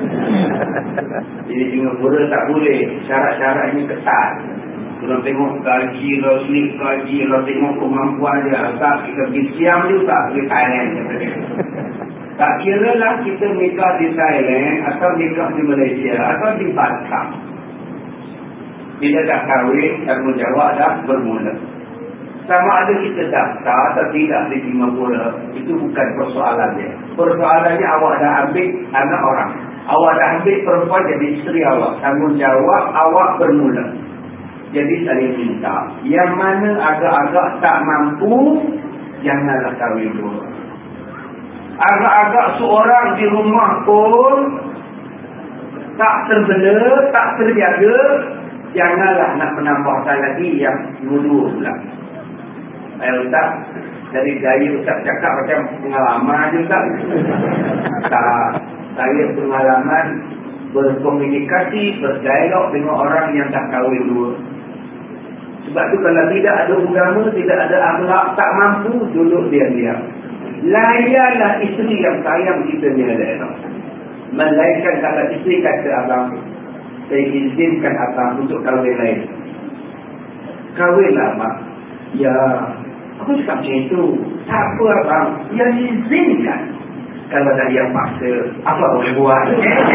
[SPEAKER 2] jadi Singapura tak boleh. Syarat-syaratnya ketat. Kalau tengok gaji lah, slip gaji lah, tengok kemampuan dia. Tak, kita pergi siam juga pergi Thailand. Tak kira lah kita nikah di Thailand atau nikah di Malaysia atau di Batam. Bila dah kahwin, tanggungjawab dah bermula. Sama ada kita daftar atau tidak di Singapura, itu bukan persoalan dia. Persoalannya awak dah ambil anak orang, awak dah ambil perempuan jadi isteri awak. Tanggungjawab awak bermula. Jadi saya minta, yang mana agak-agak tak mampu, janganlah kahwin dulu. Agak-agak seorang di rumah pun tak terbela, tak terjaga, janganlah nak menambahkan lagi yang dua-dua pula. Eh Ustaz, dari gaya Ustaz cakap macam pengalaman juga. Tak, saya pengalaman berkomunikasi, berdialog dengan orang yang dah kahwin dua. Sebab tu kalau tidak ada agama, tidak ada akhlak, tak mampu, duduk diam-diam. Layanlah isteri yang sayang kita ni ada. Melainkan kalau isteri kata abang, saya izinkan abang untuk kahwin lain. Kahwinlah abang. Ya, aku cakap macam itu. Tak apa abang, yang izinkan. Kalau dah yang paksa, apa boleh buat?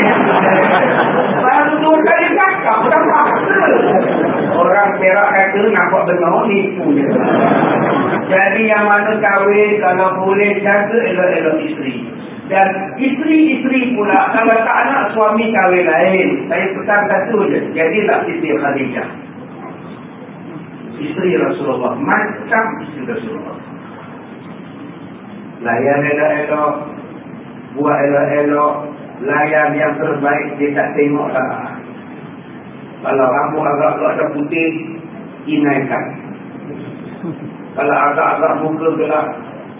[SPEAKER 2] Baru dua kali cakap, tak paksa. Orang Perak kata nampak benar, nipu je. Jadi yang mana kahwin, kalau boleh jaga elok-elok isteri. Dan isteri-isteri pula, kalau tak nak suami kahwin lain, saya pesan satu je, jadilah Siti Khadijah. Isteri Rasulullah, macam isteri Rasulullah. Layan elok-elok, buat elok-elok, layan yang terbaik, dia tak tengok lah. Kalau rambut agak-agak dah putih, inaikan. Kalau agak-agak muka gelap,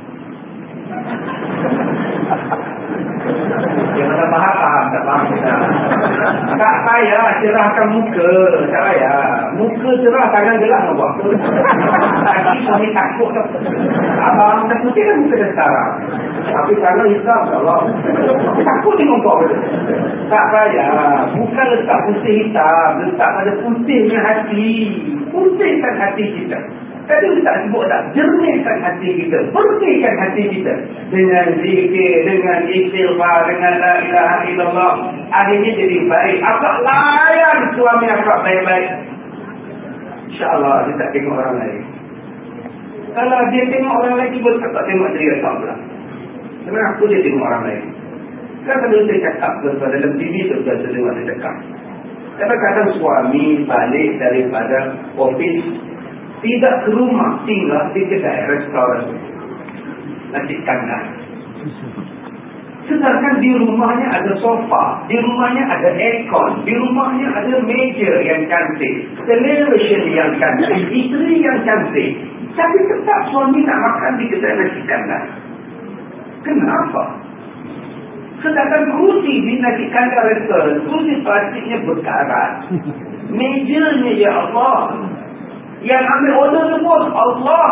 [SPEAKER 2] jangan tak faham, tak faham tak. Tak payah cerahkan muka, tak payah. Muka cerah, tangan gelap nak buat apa? Lagi suami takut tak. Abang, tak putih kan muka dah sekarang. Tapi kalau hitam, Allah. Takut tengok kau betul. Tak payah. Bukan letak putih hitam. Letak pada putihnya hati. Putihkan hati kita. Tadi tak sebut tak? Jernihkan hati kita. Bersihkan hati kita. Dengan zikir, dengan istighfar, dengan la ilaha illallah. Akhirnya jadi baik. Akak layan suami akak baik-baik. InsyaAllah dia tak tengok orang lain. Kalau dia tengok orang lain, cuba tak tengok diri akak pula. Kenapa dia tengok orang lain? Kan kalau saya cakap kepada dalam T V tu, saya tengok saya cakap. Kadang-kadang suami balik daripada office, tidak ke rumah, tinggal di kedai restoran nasi kandang. Sedangkan di rumahnya ada sofa, di rumahnya ada aircon, di rumahnya ada meja yang cantik, television yang cantik, isteri yang cantik. Tapi tetap suami nak makan di kedai nasi kandang. Kenapa? Sedangkan kerusi di nasi kandang restoran, kerusi plastiknya berkarat, mejanya ya Allah, yang ambil order semua Allah.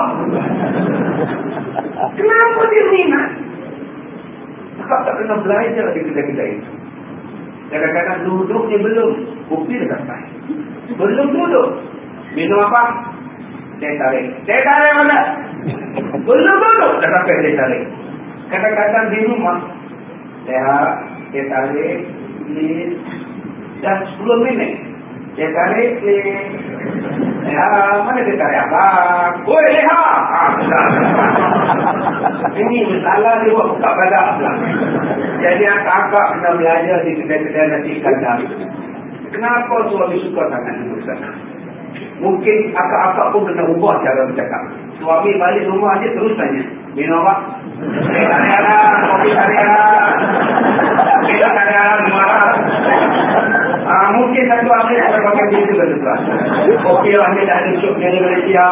[SPEAKER 2] Kenapa dia minat? Akak tak kena belajar di kedai-kedai itu. Kadang-kadang duduknya belum, kopi dah sampai. Belum duduk, minum apa? Teh tarik. Teh tarik mana? Belum duduk, dah sampai teh tarik. Kadang-kadang di rumah, leha, teh tarik, please. Dah sepuluh minit. Teh tarik, please. Leha, mana teh tarik abang? Oi, leha! Ah, sudah. Ini masalah dia buat buka badak pula. Jadi akak-akak kena belajar di kedai-kedai nasi kandang. Kenapa suami suka sangat duduk sana? Mungkin akak-akak pun kena ubah cara bercakap. Suami balik rumah dia terus tanya, minum apa? Eh, tarik lah, kopi tarik lah. Kita tarik lah, marah. Ah, mungkin satu hari akan pakai dia juga tuan. Kopi lah dia dah ada syuk dari Malaysia.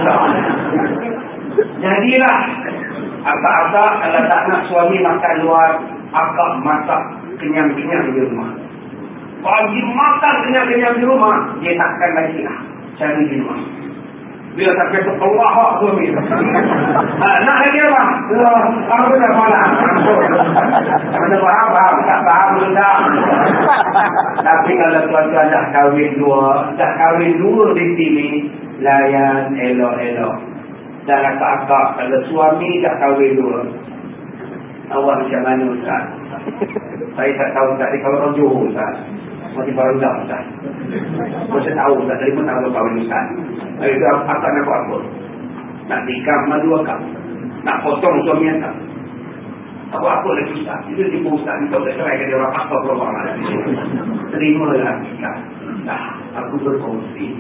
[SPEAKER 2] Jadilah akak-akak kalau tak nak suami makan luar, akak masak kenyang-kenyang di rumah. Pagi makan kenyang-kenyang di rumah, dia takkan lagi lah cari di rumah. Bila sampai ke Allah suami tu. Ha, nak lagi apa? Allah, apa dah malam? Mana faham, faham. Tak faham, tak. Tapi kalau tuan-tuan dah kahwin dua, dah kahwin dua di sini, layan elok-elok. Dan akak-akak, kalau suami dah kahwin dua, awak macam mana Ustaz? Saya tak tahu Ustaz, dia kahwin orang Johor Ustaz. Masih baru dah Ustaz. Saya tahu Ustaz, dari mana tahu kahwin Ustaz. Itu akak nak buat apa? Nak nikah malu akak? Nak potong suami akak? Apa apa lagi Ustaz? Itu tipu Ustaz, kita tak cerai ke dia orang apa keluar mana. Terimalah nikah. Dah, aku berkongsi.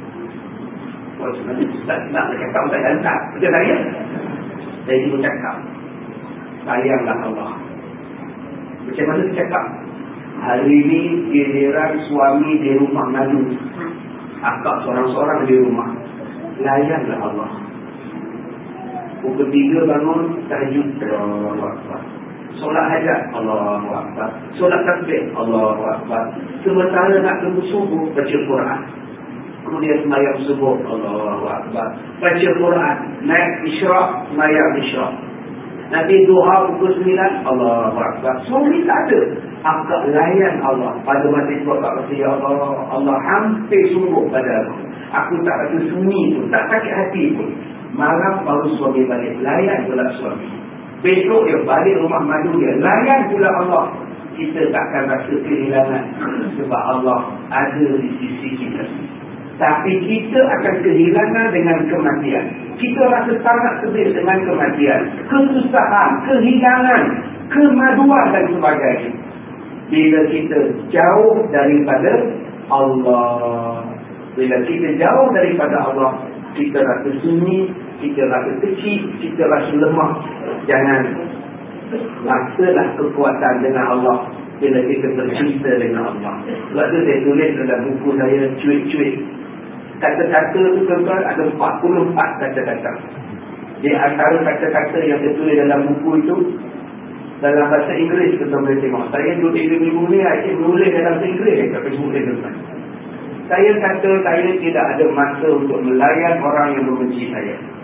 [SPEAKER 2] Ustaz nak cakap Ustaz hantar. Betul saya? Saya juga cakap, sayanglah Allah. Macam mana saya cakap? Hari ini giliran suami di rumah madu, akak seorang-seorang di rumah. Layanlah Allah. Pukul tiga bangun, tahajud, Allahu Akbar. Solat hajat, Allahu Akbar. Solat takbir, Allahu Akbar. Sementara nak tunggu subuh, baca Quran. Kemudian sembahyang subuh, Allahu Akbar. Baca Quran, naik isyraq, sembahyang isyraq. Nanti duha pukul sembilan, Allahu Akbar. Suami tak ada. Akak layan Allah. Pada masa itu akak kata, ya Allah, Allah hampir sungguh pada aku. Aku tak rasa sunyi pun, tak sakit hati pun. Malam baru suami balik, layan pula suami. Besok dia balik rumah madu dia, layan pula Allah. Kita takkan rasa kehilangan, sebab Allah ada di sisi kita. Tapi kita akan kehilangan dengan kematian. Kita rasa sangat sedih dengan kematian, kesusahan, kehilangan, kemaduan dan sebagainya. Bila kita jauh daripada Allah, bila kita jauh daripada Allah, kita rasa sunyi, kita rasa kecil, kita rasa lemah. Jangan rasalah kekuatan dengan Allah bila kita bercinta dengan Allah. Sebab tu saya tulis dalam buku saya, cuit-cuit. Kata-kata itu tuan-tuan ada empat puluh empat kata-kata. Di antara kata-kata yang tertulis dalam buku itu, dalam bahasa Inggeris kita boleh tengok. Saya duduk di minggu ni, saya menulis dalam bahasa Inggeris dekat Facebook ni tuan-tuan. Saya kata saya tidak ada masa untuk melayan orang yang membenci saya.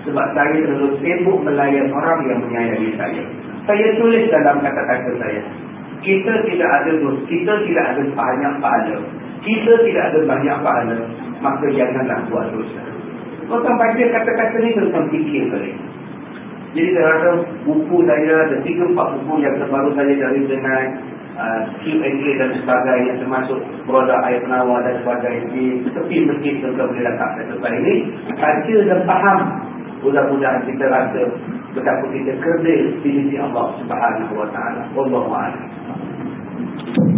[SPEAKER 2] Sebab saya terlalu sibuk melayan orang yang menyayangi saya. Saya tulis dalam kata-kata saya, kita tidak ada dosa, kita tidak ada banyak pahala, kita tidak ada banyak pahala, maka janganlah buat dosa. Tuan baca kata-kata ni tentang fikir balik. Jadi saya rasa buku saya ada tiga empat buku yang terbaru saya dari dengan uh, Q and A dan sebagainya, termasuk produk air penawar dan sebagainya di tepi masjid tentang boleh letak seperti ini. Baca dan faham. Mudah-mudahan kita rasa betapa kita kerdil di sisi Allah Subhanahu Wa Taala. Wallahu a'lam.